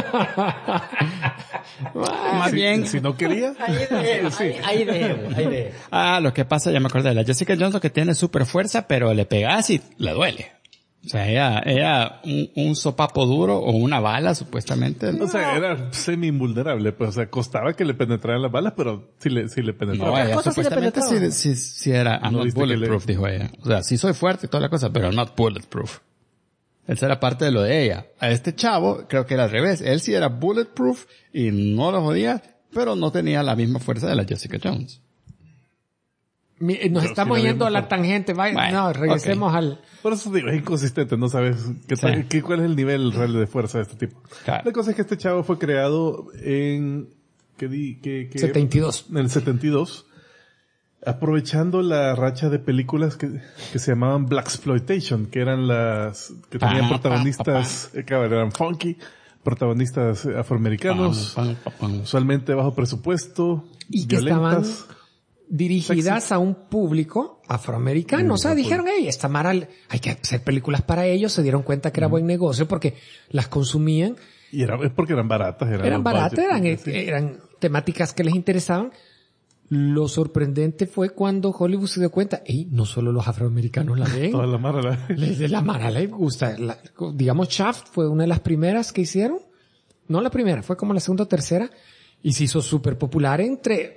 A: más bien...
B: Si no quería...
D: Ahí de.
A: Lo que pasa, ya me acordé, la Jessica Jones lo que tiene es super fuerza, pero le pegas y le duele. O sea, ella un sopapo duro o una bala, supuestamente.
B: O sea, era semi-invulnerable, pues, o sea, costaba que le penetraran las balas, pero sí le penetraba.
A: No, ella supuestamente sí era, I'm not bulletproof, dijo ella. O sea, sí soy fuerte y toda la cosa, pero not bulletproof. Esa era parte de lo de ella. A este chavo, creo que era al revés. Él sí era bulletproof y no lo jodía, pero no tenía la misma fuerza de la Jessica Jones.
C: Nos estamos yendo a la tangente. No, regresemos al...
B: Por eso digo, es inconsistente, no sabes cuál es el nivel real de fuerza de este tipo.
A: Claro.
B: La cosa es que este chavo fue creado en...
C: 72.
B: En el 72, aprovechando la racha de películas que se llamaban Blaxploitation, que eran las que tenían protagonistas, eran funky, protagonistas afroamericanos, usualmente bajo presupuesto,
C: y que
B: violentas,
C: estaban dirigidas a un público afroamericano. O sea, dijeron, esta Mara, hay que hacer películas para ellos. Se dieron cuenta que era buen negocio porque las consumían.
B: Y es porque eran baratas.
C: Eran temáticas que les interesaban. Lo sorprendente fue cuando Hollywood se dio cuenta, no solo los afroamericanos la ven.
B: Toda la Mara
C: la Mara les gusta. Digamos, Shaft fue una de las primeras que hicieron. No la primera, fue como la segunda o tercera. Y se hizo súper popular entre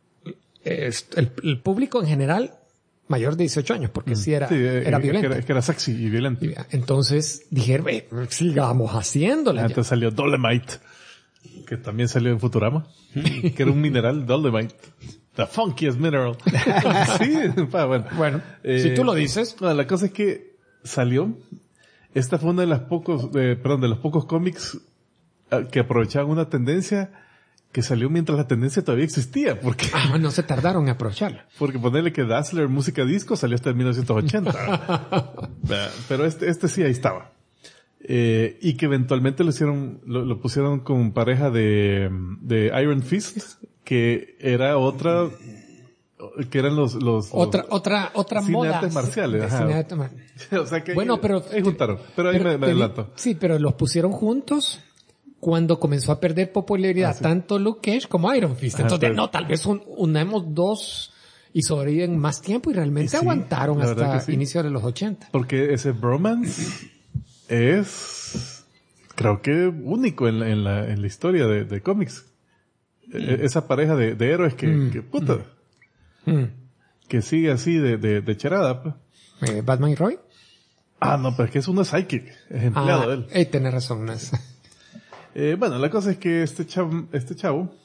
C: el público en general mayor de 18 años, porque era violento.
B: Que era sexy y violento.
C: Entonces dijeron, sigamos haciéndola.
B: Entonces salió Dolomite, que también salió en Futurama, que era un mineral, Dolomite. The funkiest mineral. Sí, bueno.
C: Si tú lo dices.
B: No, la cosa es que salió. Esta fue uno de los pocos cómics que aprovechaban una tendencia que salió mientras la tendencia todavía existía, porque...
C: no se tardaron en aprovecharla.
B: Porque ponerle que Dazzler Música Disco salió hasta en 1980. Pero este sí, ahí estaba. Y que eventualmente lo pusieron con pareja de Iron Fist, que era otra, que eran los
C: otra moda.
B: Artes marciales. O sea que
C: bueno, pero
B: ahí juntaron. Pero ahí me adelanto.
C: Sí, pero los pusieron juntos cuando comenzó a perder popularidad tanto Luke Cage como Iron Fist. Entonces, tal vez unamos dos y sobreviven más tiempo y realmente aguantaron hasta inicios de los 80.
B: Porque ese bromance es creo que único en la historia de cómics. Esa pareja de héroes que puta, que sigue así de charada. Pues.
C: ¿Batman y Roy?
B: No, pero es que es uno psychic, es empleado de él.
C: Tenés razón, no es.
B: Bueno, la cosa es que este chavo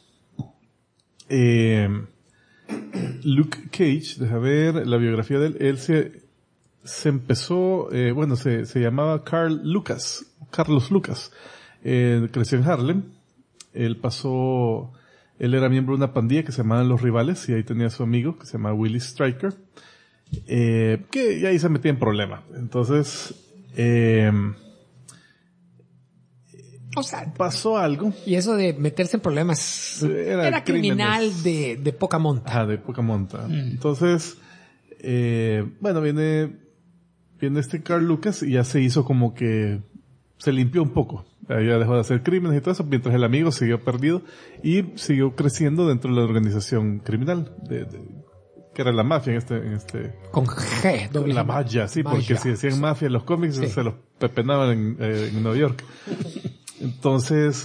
B: Luke Cage, deja ver la biografía de él, se empezó, se llamaba Carlos Lucas, creció en Harlem, él era miembro de una pandilla que se llamaban Los Rivales, y ahí tenía a su amigo que se llamaba Willie Striker, que ahí se metía en problemas. Entonces,
C: o sea,
B: pasó algo.
C: Y eso de meterse en problemas era criminal de poca monta.
B: De poca monta. Entonces, viene este Carl Lucas y ya se hizo como que se limpió un poco. Ya dejó de hacer crímenes y todo eso, mientras el amigo siguió perdido y siguió creciendo dentro de la organización criminal que era la mafia en este
C: con G, doble
B: la mafia, sí,
C: Mafia.
B: porque si decían mafia en los cómics
C: Sí.
B: se los pepenaban en Nueva York. Entonces,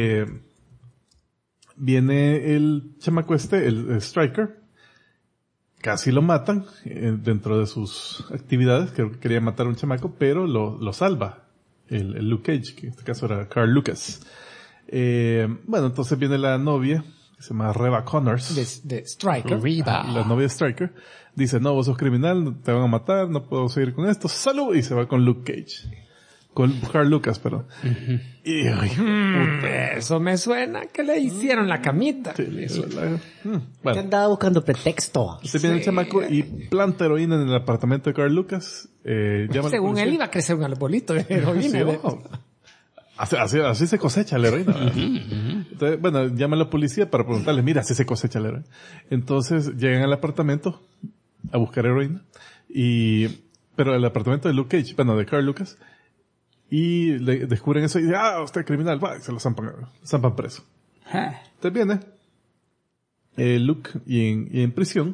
B: viene el chamaco el Striker, casi lo matan dentro de sus actividades, creo que quería matar a un chamaco, pero lo salva el Luke Cage, que en este caso era Carl Lucas. Entonces viene la novia, que se llama Reba Connors.
C: de Striker.
B: La novia de Striker. Dice, no, vos sos criminal, te van a matar, no puedo seguir con esto, ¡salud! Y se va con Luke Cage. Con Carl Lucas, perdón. Y,
C: Eso me suena que le hicieron la camita.
B: Que
D: Que andaba buscando pretexto.
B: se viene el chamaco y planta heroína en el apartamento de Carl Lucas. Llama a la
C: Según
B: policía.
C: él iba a crecer un arbolito de heroína.
B: Sí, ojo. Así se cosecha la heroína. Entonces, llama a la policía para preguntarle, mira, así se cosecha la heroína. Entonces, llegan al apartamento a buscar heroína. Pero el apartamento de Luke Cage, de Carl Lucas, y le descubren eso y dicen, usted es criminal, va, y se lo zampan preso. Entonces viene Luke y en prisión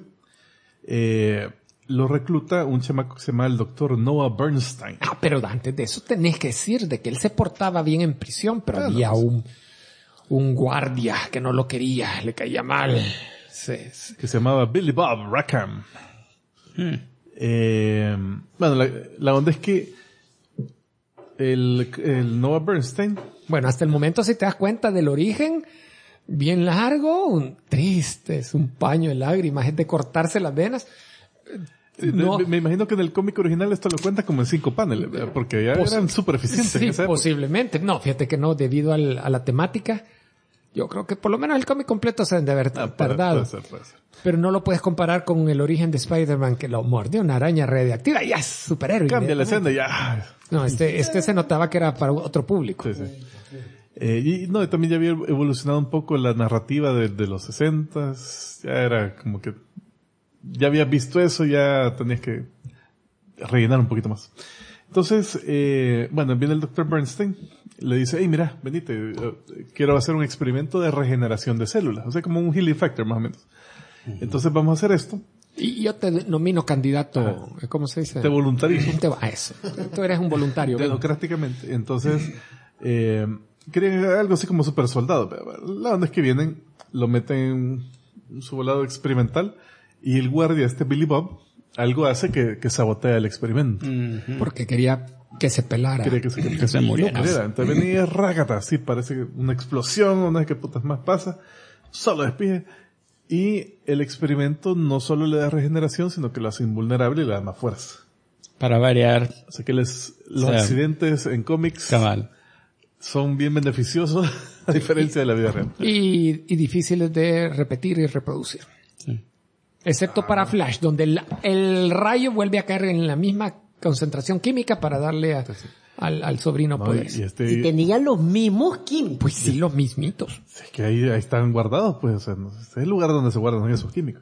B: lo recluta un chamaco que se llama el doctor Noah Bernstein.
C: Pero antes de eso tenés que decir de que él se portaba bien en prisión, pero había un guardia que no lo quería, le caía mal.
B: Que se llamaba Billy Bob Rackham. La onda es que el Noah Bernstein,
C: Bueno, hasta el momento, si te das cuenta del origen, bien largo, triste, es un paño de lágrimas, es de cortarse las venas. No.
B: me imagino que en el cómic original esto lo cuenta como en 5 paneles, porque ya eran súper eficientes.
C: Sí,
B: en esa época.
C: posiblemente. No, fíjate que no, debido a la temática. Yo creo que por lo menos el cómic completo se deben de haber tardado.
B: Puede ser.
C: Pero no lo puedes comparar con el origen de Spider-Man, que lo mordió una araña radiactiva y ya es superhéroe.
B: Cambia la escena y ya.
C: No, este se notaba que era para otro público.
B: Sí. Y también ya había evolucionado un poco la narrativa de los 60s. Ya era como que ya habías visto eso, ya tenías que rellenar un poquito más. Entonces, viene el Dr. Bernstein, le dice, hey, mira, venite, quiero hacer un experimento de regeneración de células, o sea, como un healing factor más o menos. Entonces vamos a hacer esto.
C: Y yo te nomino candidato, ¿cómo se dice?
B: Te voluntarizo.
C: Eso. Tú eres un voluntario.
B: Democráticamente. Entonces, querían algo así como super soldado. La onda es que vienen, lo meten en su volado experimental, y el guardia, Billy Bob, algo hace que sabotea el experimento.
C: Porque quería que se pelara.
B: Quería que se muriera. Entonces venía rácata, así parece una explosión, no sé qué putas más pasa, solo despide. Y el experimento no solo le da regeneración, sino que lo hace invulnerable y le da más fuerza.
A: Para variar.
B: O sea que los accidentes en cómics son bien beneficiosos, a diferencia de la vida real.
C: Y difíciles de repetir y reproducir. Sí. Excepto para Flash, donde el rayo vuelve a caer en la misma concentración química para darle al sobrino poderes.
D: Y tenía los mismos químicos.
C: Pues sí, los mismitos.
B: Es que ahí están guardados, pues, o sea, es el lugar donde se guardan esos químicos.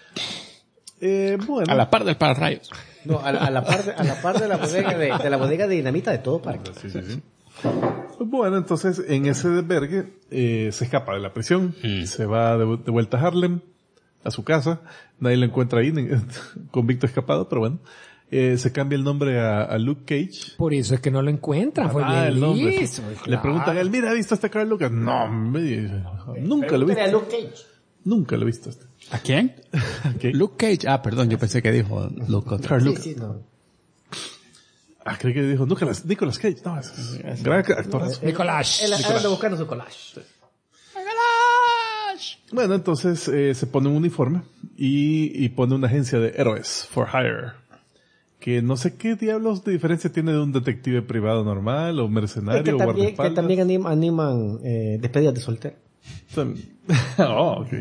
A: A la par del pararrayos.
D: No, a la par de la bodega de dinamita de todo parque.
B: Sí. Bueno, entonces, en ese desvergue, se escapa de la prisión, se va de vuelta a Harlem, a su casa, nadie lo encuentra ahí, convicto escapado, pero bueno. Se cambia el nombre a Luke Cage.
C: Por eso es que no lo encuentran. Fue bien
B: el nombre.
C: listo,
B: Le
C: claro.
B: preguntan a él, mira, ¿has visto a este Carl Lucas? No, nunca lo he
D: Pregúntale a
B: visto.
D: Luke Cage.
B: Nunca lo he visto.
A: ¿A quién?
B: Okay.
A: Luke Cage. Ah, perdón, yo pensé que dijo Luke.
B: Carl
D: Sí,
B: Lucas.
D: sí, no.
B: Creí que dijo Nicolas Cage. No, es gran actorazo.
C: Nicolás.
D: Él anda buscando su collage.
B: Bueno, entonces se pone un uniforme y pone una agencia de héroes for hire. Que no sé qué diablos de diferencia tiene de un detective privado normal o mercenario o
D: Que
B: guardaespaldas.
D: también animan despedidas de soltero.
B: Oh, ok.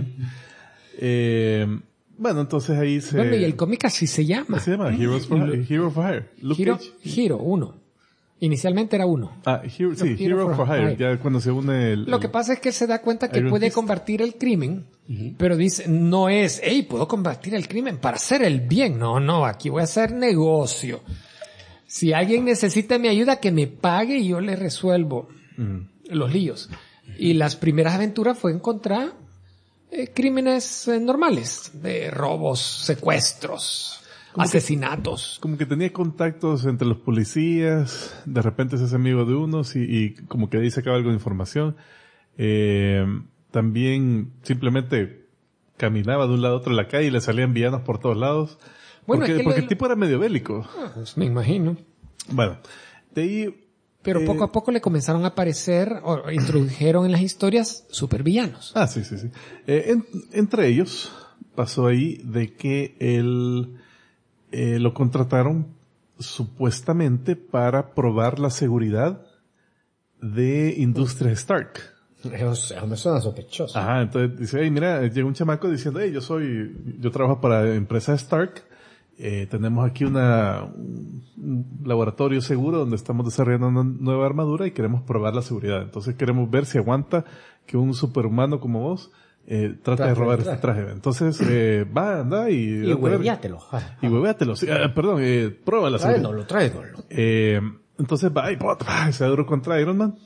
B: Bueno, entonces ahí se...
C: Bueno, y el cómic así se llama.
B: Se llama Hero for Hire. Luke
C: Hero,
B: Cage.
C: Hero 1. Inicialmente era 1.
B: Hero for Hire. Ya cuando se une
C: Lo que pasa es que él se da cuenta que
B: Iron
C: puede
B: Fist.
C: combatir el crimen, pero dice, no es, puedo combatir el crimen para hacer el bien. No, aquí voy a hacer negocio. Si alguien necesita mi ayuda, que me pague y yo le resuelvo los líos. Y las primeras aventuras fue encontrar crímenes normales, de robos, secuestros, asesinatos.
B: Como que tenía contactos entre los policías, de repente se hace amigo de unos y como que ahí sacaba algo de información. También simplemente caminaba de un lado a otro de la calle y le salían villanos por todos lados.
C: Bueno,
B: Porque el tipo era medio bélico.
C: Pues me imagino.
B: Bueno, de ahí...
C: Pero poco a poco le comenzaron a aparecer, o introdujeron en las historias, supervillanos.
B: Sí. Entre ellos pasó ahí de que él lo contrataron supuestamente para probar la seguridad de Industrias Stark.
D: Eso me suena sospechoso.
B: Ajá, entonces dice, mira, llega un chamaco diciendo, yo trabajo para empresa Stark, tenemos aquí un laboratorio seguro donde estamos desarrollando una nueva armadura y queremos probar la seguridad. Entonces queremos ver si aguanta que un superhumano como vos trate de robar este traje. Entonces, anda y
D: hueveátelo.
B: Y hueveátelo. Sí, perdón, prueba la seguridad.
D: Tráenoslo.
B: Entonces va y se da duro contra Iron Man.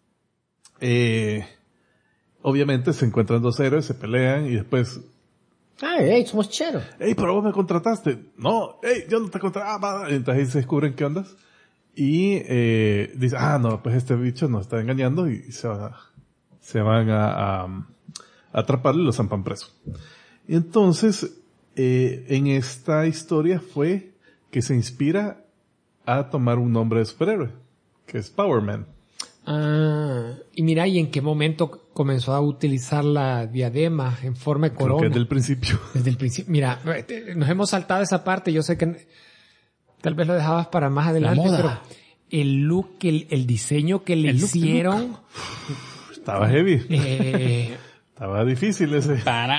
B: Obviamente se encuentran dos héroes, se pelean y después...
D: somos cheros.
B: Pero vos me contrataste. No, yo no te contraté. Entonces ahí se descubren qué ondas. Y dice, no, pues este bicho nos está engañando y se van a atraparlo y lo zampan preso. Y entonces, en esta historia fue que se inspira a tomar un nombre de superhéroe, que es Power Man.
C: Y mira, ¿y en qué momento comenzó a utilizar la diadema en forma de corona?
B: Creo que desde el principio.
C: Desde el principio. Mira, nos hemos saltado esa parte. Yo sé que tal vez lo dejabas para más adelante, pero el look, el diseño que le hicieron...
B: Estaba heavy. Estaba difícil ese.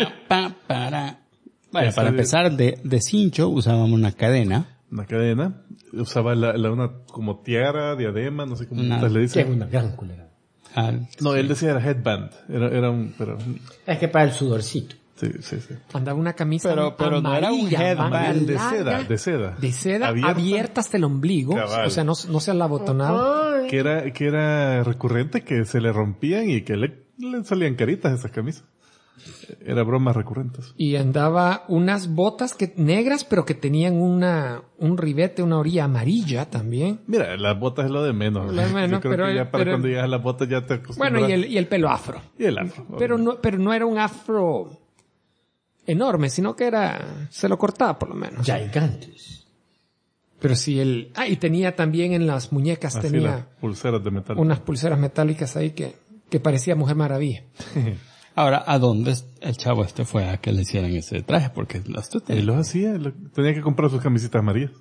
A: Bueno, para empezar, de cincho usábamos una cadena.
B: Una cadena. Usaba una como tiara, diadema, no sé cómo le dicen.
D: Que una gran culera.
B: No, él decía era headband. Era un... Pero,
D: es que para el sudorcito.
B: Sí.
C: Andaba una camisa
A: pero no era un headband
B: de seda.
C: De seda abierta hasta el ombligo.
B: Cabal.
C: O sea, no se la abotonaba.
B: Que era recurrente, que se le rompían y que le salían caritas esas camisas. Era bromas recurrentes.
C: Y andaba unas botas negras, pero que tenían un ribete, una orilla amarilla también.
B: Mira, las botas es lo de menos. Yo creo que ya para cuando llegas a las botas ya te acostumbras.
C: Bueno, y el pelo afro.
B: Y el afro.
C: Pero no era un afro enorme, sino que se lo cortaba por lo menos.
D: Gigantes.
C: Pero sí y tenía también en las muñecas, tenía
B: pulseras de metal.
C: Unas pulseras metálicas ahí que parecía Mujer Maravilla.
A: Ahora, ¿a dónde el chavo fue a que le hicieran ese traje? Porque
B: él los hacía, tenía que comprar sus camisitas amarillas.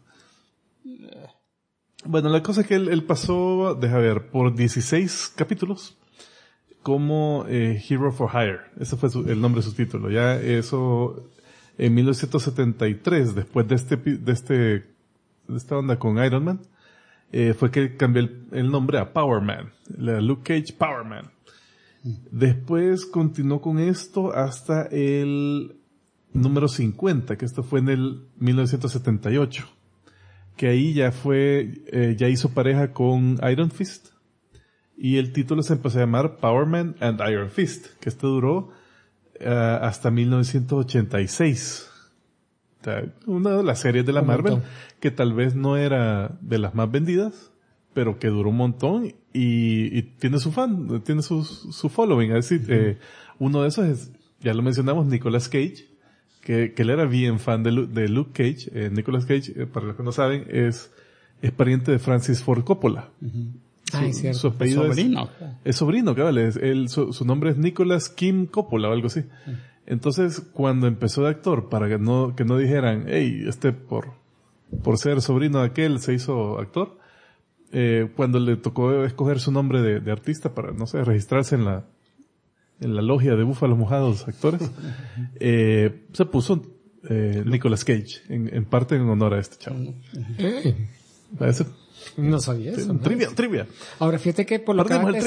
B: Bueno, la cosa es que él pasó, por 16 capítulos como Hero for Hire. Ese fue el nombre de su título. Ya eso, en 1973, después de esta onda con Iron Man, fue que cambió el nombre a Power Man. Luke Cage Power Man. Después continuó con esto hasta el número 50, que esto fue en el 1978. Que ahí ya hizo pareja con Iron Fist. Y el título se empezó a llamar Power Man and Iron Fist, que esto duró hasta 1986. O sea, una de las series de la Marvel que tal vez no era de las más vendidas, pero que duró un montón y tiene su fan, tiene su following. Es decir, uno de esos es, ya lo mencionamos, Nicolas Cage, que él era bien fan de Luke Cage. Nicolas Cage, para los que no saben, es pariente de Francis Ford Coppola. Su apellido es sobrino, cabal. Su nombre es Nicolas Kim Coppola o algo así. Entonces, cuando empezó de actor, para que no dijeran, hey, por ser sobrino de aquel se hizo actor, cuando le tocó escoger su nombre de artista para, no sé, registrarse en la logia de Búfalos Mojados Actores, se puso Nicolas Cage, en parte en honor a este chavo. Parece,
C: no sabía eso. ¿No?
B: Trivia.
C: Ahora, fíjate que por lo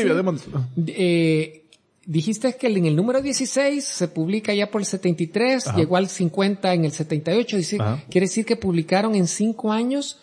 C: que dijiste que en el número 16 se publica ya por el 73, ajá, llegó al 50 en el 78, quiere decir que publicaron en 5 años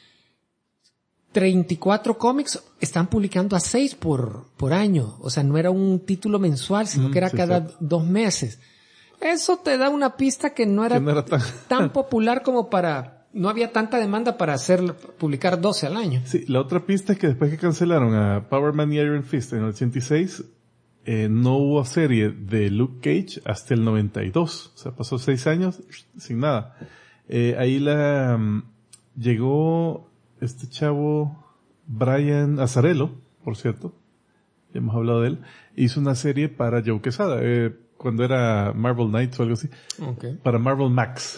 C: 34 cómics, están publicando a 6 por año. O sea, no era un título mensual, sino que era cada 2 meses. Eso te da una pista que no era tan popular como no había tanta demanda para publicar 12 al año.
B: Sí, la otra pista es que después que cancelaron a Power Man y Iron Fist en el 86, no hubo serie de Luke Cage hasta el 92. O sea, pasó 6 años sin nada. Ahí llegó este chavo Brian Azzarello, por cierto, ya hemos hablado de él, hizo una serie para Joe Quesada, cuando era Marvel Knights o algo así, para Marvel Max.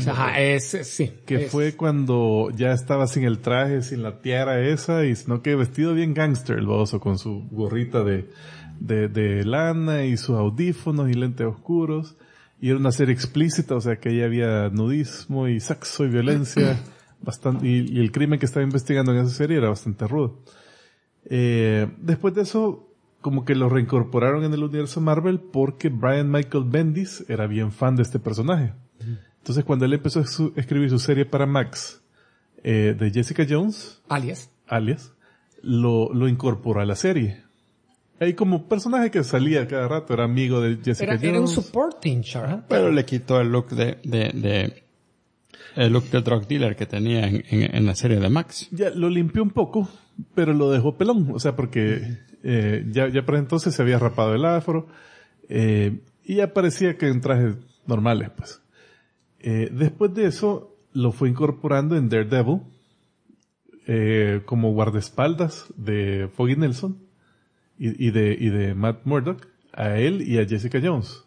B: Fue cuando ya estaba sin el traje, sin la tiara esa, y sino que vestido bien gangster el baboso, con su gorrita de lana y sus audífonos y lentes oscuros, y era una serie explícita, o sea que ahí había nudismo y sexo y violencia, bastante, y el crimen que estaba investigando en esa serie era bastante rudo. Después de eso, como que lo reincorporaron en el universo Marvel porque Brian Michael Bendis era bien fan de este personaje. Entonces, cuando él empezó a escribir su serie para Max, de Jessica Jones,
C: alias,
B: lo incorporó a la serie. Ahí como personaje que salía cada rato, era amigo de Jessica Jones.
C: Era un supporting chart.
A: Pero le quitó el look el look de drug dealer que tenía en la serie de Max.
B: Ya lo limpió un poco, pero lo dejó pelón. O sea, porque ya para entonces se había rapado el afro, y ya parecía que en trajes normales, pues. Después de eso, lo fue incorporando en Daredevil, como guardaespaldas de Foggy Nelson y de Matt Murdock, a él y a Jessica Jones.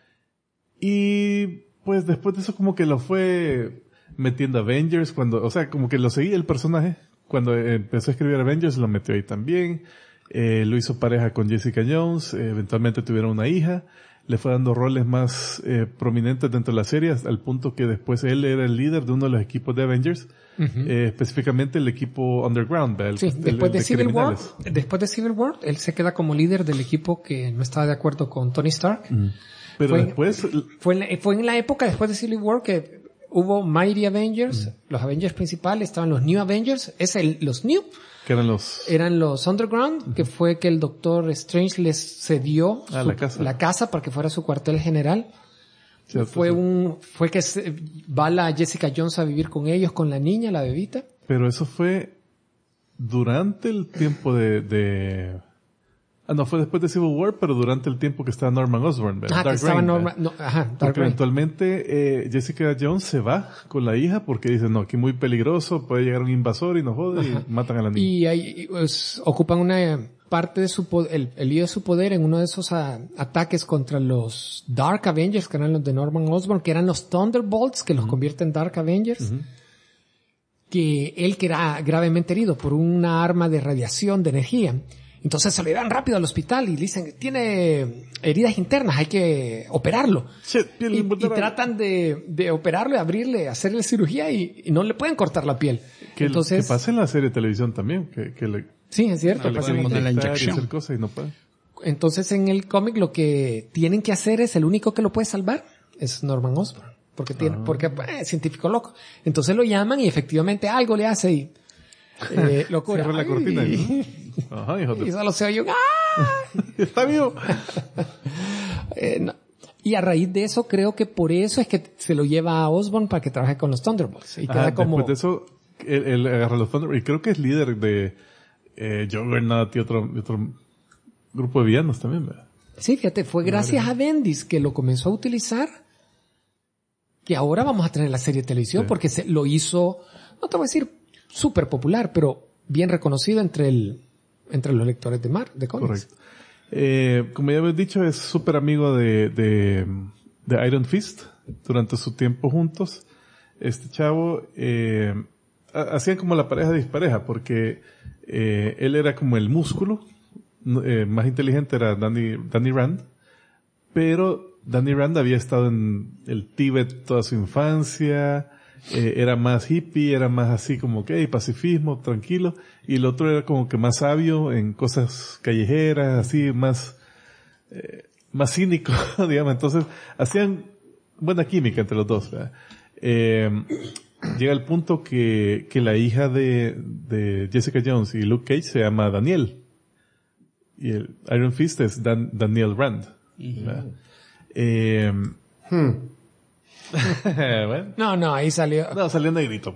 B: Y pues después de eso como que lo fue metiendo a Avengers, o sea, como que lo seguía el personaje. Cuando empezó a escribir Avengers lo metió ahí también. Lo hizo pareja con Jessica Jones, eventualmente tuvieron una hija. Le fue dando roles más prominentes dentro de la serie, al punto que después él era el líder de uno de los equipos de Avengers, específicamente el equipo Underground.
C: Después de Civil War, él se queda como líder del equipo que no estaba de acuerdo con Tony Stark.
B: Pero después...
C: Fue en la época después de Civil War que hubo Mighty Avengers, los Avengers principales, estaban los New Avengers, los New,
B: que
C: eran los Underground, que fue que el Doctor Strange les cedió la casa para que fuera su cuartel general. Cierto, fue que va la Jessica Jones a vivir con ellos, con la niña, la bebita.
B: Pero eso fue durante el tiempo no, fue después de Civil War, pero durante el tiempo que estaba Norman Osborn, ¿verdad? Porque eventualmente Jessica Jones se va con la hija porque dice, no, aquí muy peligroso, puede llegar un invasor y nos jode y matan a la niña.
C: Y ahí ocupan una parte de el lío de su poder en uno de esos ataques contra los Dark Avengers, que eran los de Norman Osborn, que eran los Thunderbolts, que los convierte en Dark Avengers. Que él queda gravemente herido por una arma de radiación, de energía. Entonces se lo llevan rápido al hospital y le dicen, tiene heridas internas, hay que operarlo. Y tratan de operarlo, abrirle, hacerle cirugía y no le pueden cortar la piel.
B: Que pasa en la serie de televisión también.
C: Sí, es cierto.
B: Pasa en la inyección. Hacer cosas y no pueden.
C: Entonces en el cómic lo que tienen que hacer es, el único que lo puede salvar es Norman Osborn. Porque es científico loco. Entonces lo llaman y efectivamente algo le hace y locura.
B: Cierra la cortina. Ajá, hijo de...
C: Y solo se oye ¡ah!
B: Está vivo.
C: No. Y a raíz de eso, creo que por eso es que se lo lleva a Osborn para que trabaje con los Thunderbolts. Y queda como...
B: Después de eso, él agarra los Thunderbolts. Y creo que es líder de Juggernaut y otro grupo de villanos también, ¿verdad?
C: Sí, fíjate, fue gracias a Bendis que lo comenzó a utilizar, que ahora vamos a tener la serie de televisión, porque lo hizo, no te voy a decir súper popular, pero bien reconocido entre los lectores de cómics.
B: Correcto. Como ya habéis dicho, es súper amigo de Iron Fist durante su tiempo juntos. Este chavo, hacían como la pareja dispareja, porque él era como el músculo, más inteligente era Danny Rand, pero Danny Rand había estado en el Tíbet toda su infancia, era más hippie, era más así como que pacifismo, tranquilo, y el otro era como que más sabio en cosas callejeras, así más cínico, digamos. Entonces hacían buena química entre los dos, ¿verdad? Llega el punto que la hija de Jessica Jones y Luke Cage se llama Danielle. Y el Iron Fist es Daniel Rand. Bueno.
C: No, ahí salió.
B: No, salió negrito.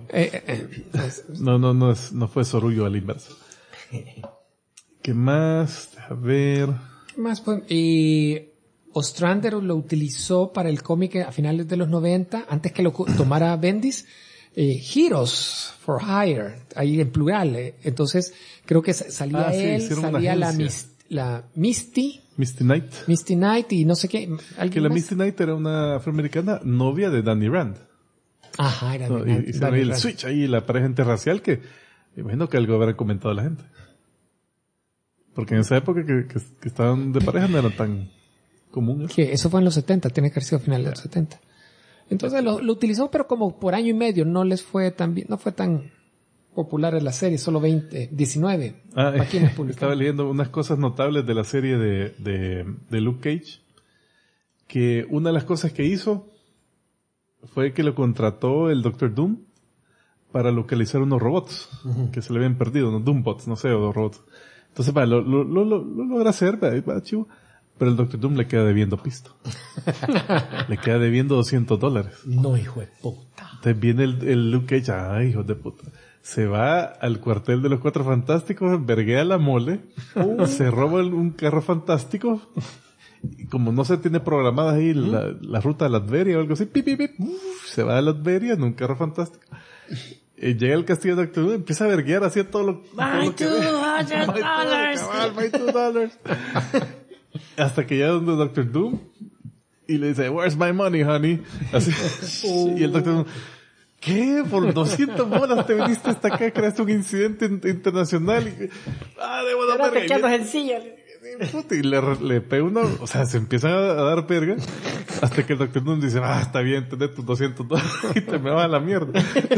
B: No fue Sorullo al inverso. ¿Qué más? A ver.
C: ¿Qué más? Y Ostrander lo utilizó para el cómic a finales de los 90, antes que lo tomara Bendis. Heroes for Hire, ahí en plural. Entonces, creo que salía él, salía la Misty Knight y no sé qué.
B: Que la Misty Knight era una afroamericana novia de Danny Rand.
C: Ajá, era
B: y se ve el switch ahí, la pareja interracial que imagino que algo habrá comentado la gente. Porque en esa época que estaban de pareja no eran tan comunes.
C: Que eso fue en los 70, tiene que haber sido a finales de los 70. Entonces lo utilizó, pero como por año y medio, no fue tan popular en la serie, solo 19.
B: Estaba leyendo unas cosas notables de la serie de Luke Cage, que una de las cosas que hizo fue que lo contrató el Doctor Doom para localizar unos robots que se le habían perdido, unos Doombots, no sé, o robots. Entonces, lo logra hacer, va chivo. Pero el Doctor Doom le queda debiendo pisto. Le queda debiendo $200.
C: No, hijo de puta.
B: Entonces viene el Luke Cage, hijo de puta. Se va al cuartel de los Cuatro Fantásticos, verguea la mole, se roba un carro fantástico, y como no se tiene programada ahí la ruta de Latveria o algo así, se va a Latveria en un carro fantástico. Llega al castillo de Doctor Doom, empieza a verguear así todo lo que $200. Hasta que llega donde Doctor Doom y le dice, "Where's my money, honey?" Así. Y el Doctor Doom, ¿qué? Por $200 te viniste hasta acá, creaste un incidente internacional. Y, debo dar verga.
D: Te quedas en silla.
B: Y le pega uno, o sea, se empiezan a dar verga hasta que el Doctor Doom dice, está bien, tenés tus $200 y te me vas a la mierda.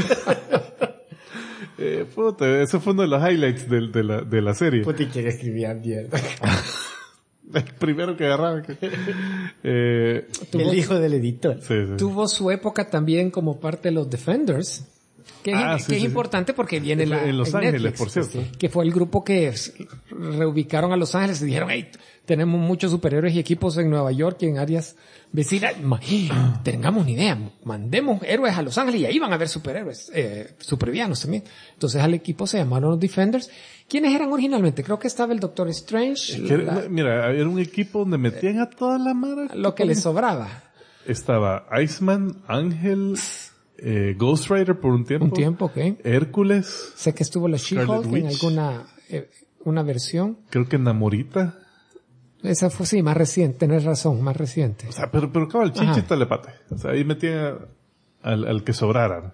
B: Eso fue uno de los highlights de la serie.
D: Puti quiere escribir mierda.
B: El primero que agarraba.
D: El hijo del editor.
B: Sí.
C: Tuvo su época también como parte de los Defenders, que es importante porque viene
B: en Los Ángeles,
C: Netflix,
B: por cierto.
C: Que fue el grupo que reubicaron a Los Ángeles y dijeron, tenemos muchos superhéroes y equipos en Nueva York y en áreas vecinas. Tengamos una idea, mandemos héroes a Los Ángeles y ahí van a haber superhéroes, supervillanos también. Entonces al equipo se llamaron los Defenders. ¿Quiénes eran originalmente? Creo que estaba el Doctor Strange.
B: Mira, era un equipo donde metían a toda la mara.
C: Lo que les sobraba.
B: Estaba Iceman, Ángel, Ghost Rider por un tiempo.
C: Ok.
B: Hércules.
C: Sé que estuvo la She-Hulk en alguna una versión.
B: Creo que Namorita.
C: Esa fue, sí, más reciente, tenés razón, más reciente.
B: O sea, pero cabal, Chichi Telepate. O sea, ahí metían al que sobraran.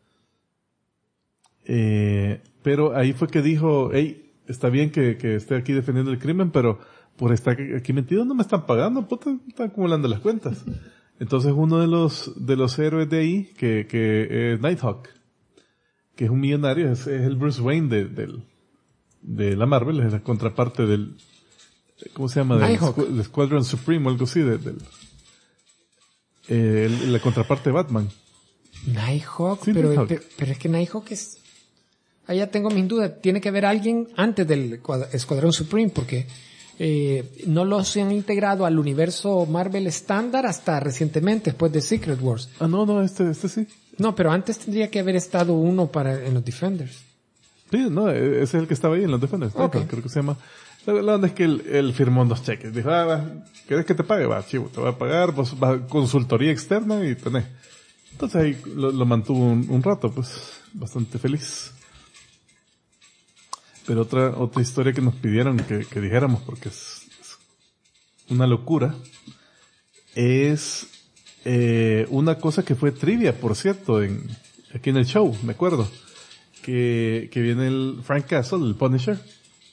B: Pero ahí fue que dijo, está bien que esté aquí defendiendo el crimen, pero por estar aquí metido no me están pagando, puta, están acumulando las cuentas. Entonces uno de los héroes de ahí, que es Nighthawk, que es un millonario, es el Bruce Wayne de la Marvel, es la contraparte del, ¿cómo se llama? Del Squadron Supreme o algo así, la contraparte de Batman.
C: Nighthawk,
B: sí,
C: pero es que Nighthawk es... Ahí ya tengo mis dudas. Tiene que haber alguien antes del Escuadrón Supreme, porque no los han integrado al universo Marvel estándar hasta recientemente, después de Secret Wars.
B: No, este sí.
C: No, pero antes tendría que haber estado uno en los Defenders.
B: Sí, no, ese es el que estaba ahí en los Defenders.
C: Okay.
B: Creo que se llama. La onda es que él firmó 2 cheques. Dijo, ¿querés que te pague? Va, chivo, te voy a pagar, vos vas a consultoría externa y tenés. Entonces ahí lo mantuvo un rato, pues, bastante feliz. Pero otra historia que nos pidieron que dijéramos, porque es una locura, es una cosa que fue trivia, por cierto, aquí en el show, me acuerdo, que viene el Frank Castle, el Punisher,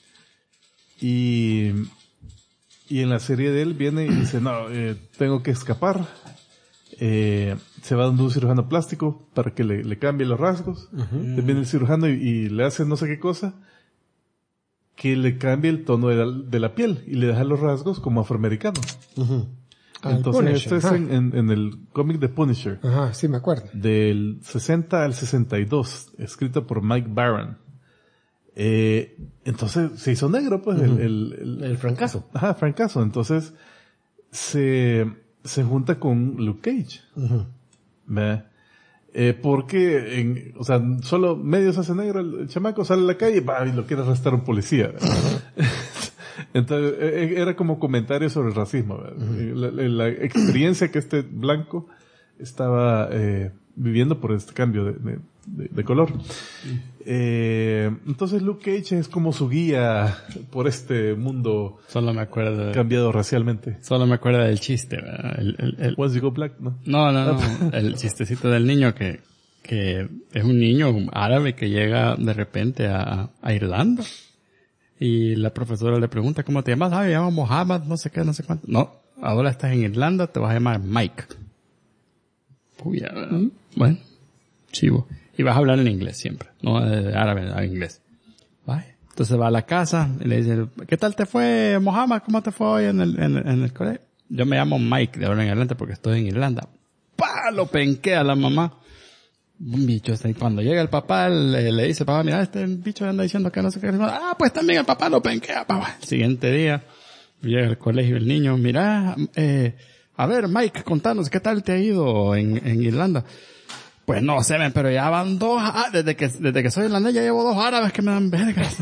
B: y en la serie de él viene y dice, no, tengo que escapar, se va donde un cirujano plástico para que le cambie los rasgos, viene el cirujano y le hace no sé qué cosa, que le cambie el tono de la piel y le deja los rasgos como afroamericano. Entonces esto es en el cómic de Punisher.
C: Ajá, sí me acuerdo.
B: Del 60 al 62, escrito por Mike Baron. Entonces se hizo negro, pues,
D: el Francazo.
B: Ajá, Francazo. Entonces se junta con Luke Cage. ¿Ve? Porque, solo medio se hace negro el chamaco, sale a la calle y lo quiere arrestar un policía. Entonces, era como comentario sobre el racismo. La experiencia que este blanco estaba viviendo por este cambio de color. Entonces Luke Cage es como su guía por este mundo.
A: Solo me acuerdo
B: cambiado racialmente.
A: Solo me acuerdo del chiste, ¿verdad?
B: Once you go black, ¿no?
A: No. El chistecito del niño que es un niño árabe que llega de repente a Irlanda. Y la profesora le pregunta, ¿cómo te llamas? Me llamo Mohammed, no sé qué, no sé cuánto. No, ahora estás en Irlanda, te vas a llamar Mike. Puya, ¿verdad? Bueno, chivo. Y vas a hablar en inglés siempre, no de árabe a inglés. Vaya. Entonces va a la casa y le dice, ¿qué tal te fue, Mohammed? ¿Cómo te fue hoy en el colegio? Yo me llamo Mike de ahora en adelante porque estoy en Irlanda. ¡Pah! Lo penquea la mamá. Un bicho, y cuando llega el papá, le dice, papá, mira, este bicho anda diciendo que no sé qué. Pues también el papá lo penquea, papá. El siguiente día, llega al colegio el niño, mira, a ver, Mike, contanos, ¿qué tal te ha ido en Irlanda? Pues no sé, pero ya van 2, desde que soy irlandés ya llevo 2 árabes que me dan vergas.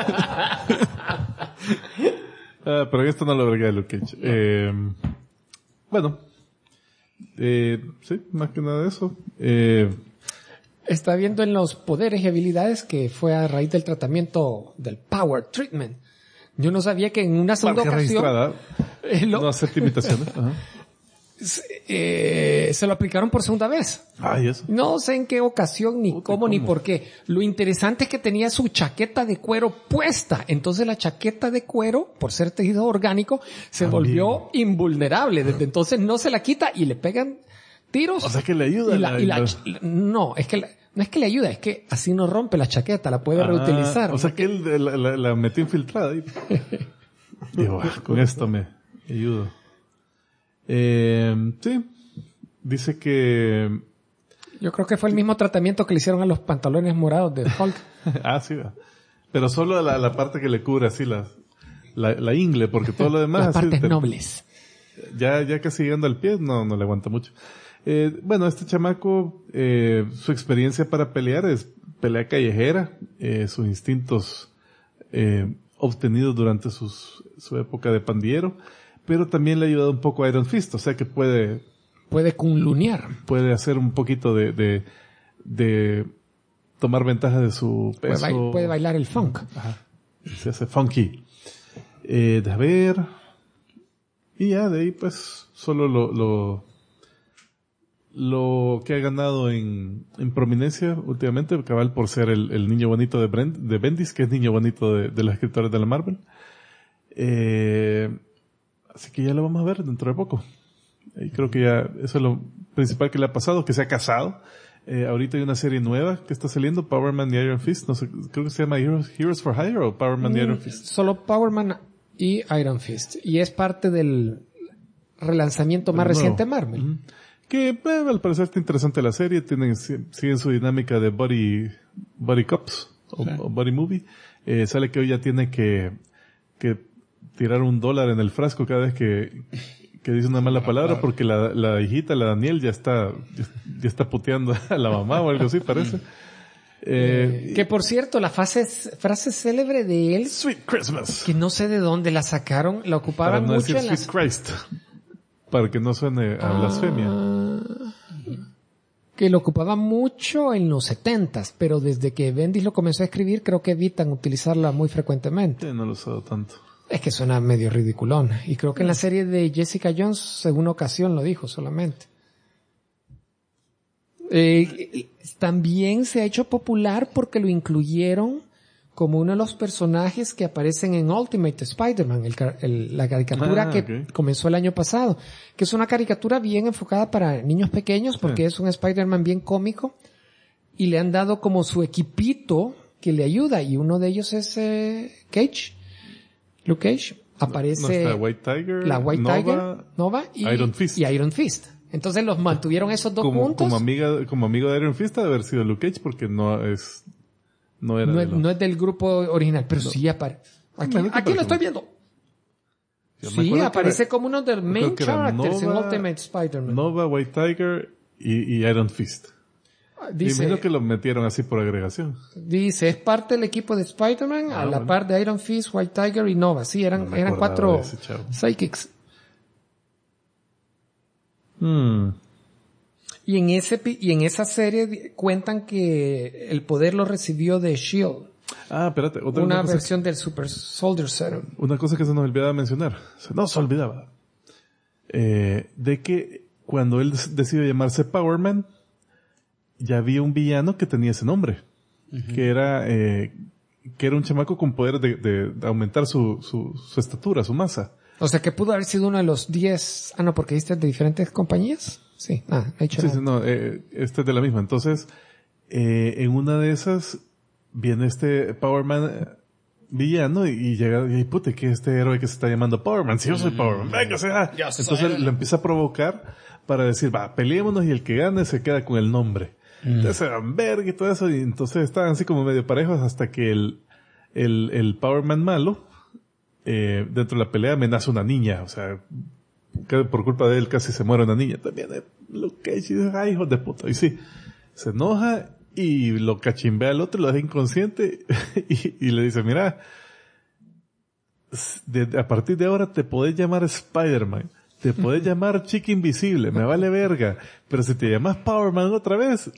B: Pero esto no lo verga de Luke Cage. Bueno, sí, más que nada de eso.
C: Está viendo en los poderes y habilidades que fue a raíz del tratamiento del Power Treatment. Yo no sabía que en una segunda ocasión...
B: no acepta imitaciones. Ajá.
C: Se lo aplicaron por segunda vez.
B: Ay, eso.
C: No sé en qué ocasión, ni cómo, ni por qué. Lo interesante es que tenía su chaqueta de cuero puesta. Entonces la chaqueta de cuero, por ser tejido orgánico, se volvió invulnerable. Desde entonces no se la quita y le pegan tiros.
B: O sea que le ayuda.
C: No, es que no es que le ayuda, es que así no rompe la chaqueta, la puede reutilizar.
B: O sea que él la metió infiltrada ahí. Digo, con esto me ayudo. Sí, dice que...
C: Yo creo que fue el mismo tratamiento que le hicieron a los pantalones morados de Hulk.
B: Sí, pero solo la parte que le cubre así la ingle, porque todo lo demás...
C: Las partes nobles.
B: Ya casi llegando al pie, no le aguanta mucho. Bueno, este chamaco, su experiencia para pelear es pelea callejera, sus instintos obtenidos durante su época de pandillero, pero también le ha ayudado un poco a Iron Fist, o sea que puede
C: cunlunear.
B: Puede hacer un poquito de tomar ventaja de su peso.
C: Puede bailar el funk.
B: Ajá. Se hace funky. De ver. Y ya de ahí pues solo lo que ha ganado en prominencia últimamente, cabal por ser el niño bonito de Bendis, que es niño bonito de los escritores de la Marvel. Así que ya lo vamos a ver dentro de poco. Y creo que ya eso es lo principal que le ha pasado, que se ha casado. Ahorita hay una serie nueva que está saliendo, Power Man y Iron Fist. No sé, creo que se llama Heroes for Hire o Power Man y Iron Fist.
C: Solo Power Man y Iron Fist. Y es parte del relanzamiento más reciente de Marvel.
B: Que al parecer está interesante la serie. Siguen su dinámica de body cops o body movie. Sale que hoy ya tiene que tirar $1 en el frasco cada vez que dice una mala palabra, porque la hijita, la Daniel, ya está puteando a la mamá o algo así, parece.
C: Que por cierto, la frase célebre de él,
B: Sweet Christmas,
C: que no sé de dónde la sacaron, la ocupaban
B: para no
C: mucho
B: decir
C: en
B: Sweet Christ, para que no suene a blasfemia.
C: Que lo ocupaban mucho en los 70s, pero desde que Bendis lo comenzó a escribir, creo que evitan utilizarla muy frecuentemente.
B: No lo he usado tanto.
C: Es que suena medio ridiculón. Y creo que en la serie de Jessica Jones, en una ocasión lo dijo solamente. También se ha hecho popular porque lo incluyeron como uno de los personajes que aparecen en Ultimate Spider-Man, la caricatura que comenzó el año pasado, que es una caricatura bien enfocada para niños pequeños porque es un Spider-Man bien cómico y le han dado como su equipito que le ayuda y uno de ellos es Luke Cage. Aparece
B: no está White Tiger,
C: la White
B: Nova,
C: Tiger, Nova y
B: Iron Fist.
C: Entonces los mantuvieron esos dos juntos.
B: Como amigo de Iron Fist debe haber sido Luke Cage porque no es
C: del grupo original, pero sí aparece. Aquí lo estoy viendo. Sí, aparece como uno de los main characters en Ultimate Spider-Man.
B: Nova, White Tiger y Iron Fist.
C: Dice,
B: imagino que lo metieron así por agregación.
C: Dice, es parte del equipo de Spider-Man a la par de Iron Fist, White Tiger y Nova. Sí, eran 4 psychics. Y en esa serie cuentan que el poder lo recibió de S.H.I.E.L.D.
B: Espérate.
C: Una versión del Super Soldier Serum.
B: Una cosa que se nos olvidaba mencionar. Se olvidaba. De que cuando él decide llamarse Power-Man, ya había un villano que tenía ese nombre. Que era un chamaco con poder de aumentar su estatura, su masa.
C: O sea que pudo haber sido uno de los 10... no, porque este es de diferentes compañías. Sí,
B: este es de la misma. Entonces, en una de esas, viene este Power-Man villano y llega y puta, que este héroe que se está llamando Power-Man. Si yo soy Power-Man, venga, sea. Entonces lo empieza a provocar para decir, peleémonos y el que gane se queda con el nombre. Entonces se dan verga y todo eso, y entonces estaban así como medio parejos hasta que el Power-Man malo, dentro de la pelea amenaza a una niña, o sea, que por culpa de él casi se muere una niña también. Luke Cage dice, ay, hijo de puta. Y sí, se enoja y lo cachimbea al otro, lo deja inconsciente y le dice, mira, a partir de ahora te podés llamar Spider-Man, te podés llamar Chica Invisible, me vale verga, pero si te llamas Power-Man otra vez,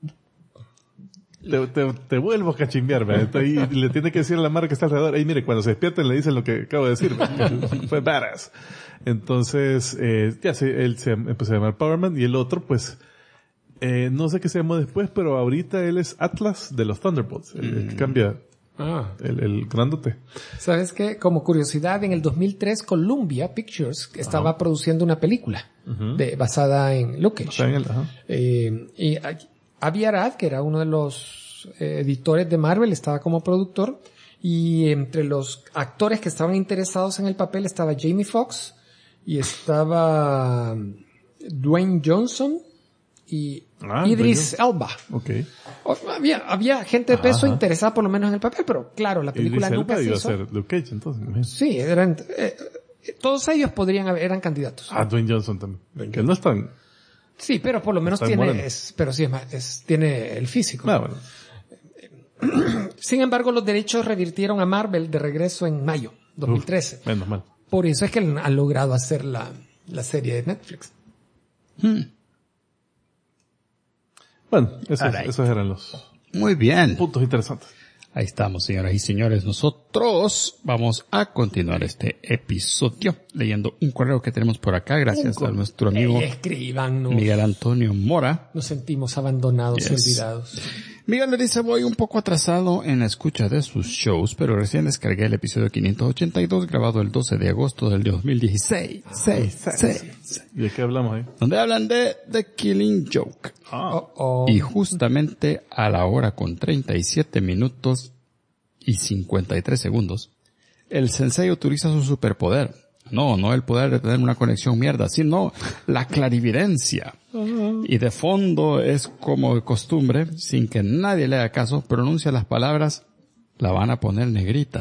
B: te vuelvo a cachimbear, y le tiene que decir a la marca que está alrededor, mire, cuando se despierten le dicen lo que acabo de decir, fue badass. Entonces, él se empezó a llamar Power-Man y el otro, pues, no sé qué se llamó después, pero ahorita él es Atlas de los Thunderbolts, el que cambia, el grandote.
C: ¿Sabes qué? Como curiosidad, en el 2003 Columbia Pictures estaba produciendo una película basada en Luke Cage. Y Avi Arad, que era uno de los editores de Marvel, estaba como productor, y entre los actores que estaban interesados en el papel estaba Jamie Foxx y estaba Dwayne Johnson y Idris Elba.
B: Okay.
C: Había gente de peso interesada por lo menos en el papel, pero claro, la película
B: Idris
C: nunca
B: Elba
C: se
B: iba
C: hizo.
B: a ser Luke Cage, entonces.
C: Sí, todos ellos eran candidatos.
B: Dwayne Johnson también. Que no es tan...
C: Sí, pero por lo menos tiene el físico.
B: Bueno.
C: Sin embargo, los derechos revirtieron a Marvel de regreso en mayo 2013.
B: Menos mal.
C: Por eso es que han logrado hacer la serie de Netflix.
B: Bueno, esos eran los
A: muy bien
B: puntos interesantes.
A: Ahí estamos, señoras y señores. Nosotros vamos a continuar este episodio leyendo un correo que tenemos por acá, gracias a nuestro amigo Miguel Antonio Mora.
C: Nos sentimos abandonados y olvidados.
A: Miguel le dice, voy un poco atrasado en la escucha de sus shows, pero recién descargué el episodio 582 grabado el 12 de agosto del 2016.
B: ¿Y de qué hablamos ahí?
A: Donde hablan de The Killing Joke. Y justamente a la hora con 37 minutos y 53 segundos, el sensei utiliza su superpoder. No el poder de tener una conexión mierda, sino la clarividencia. Y de fondo es como de costumbre, sin que nadie le haga caso, pronuncia las palabras, la van a poner negrita.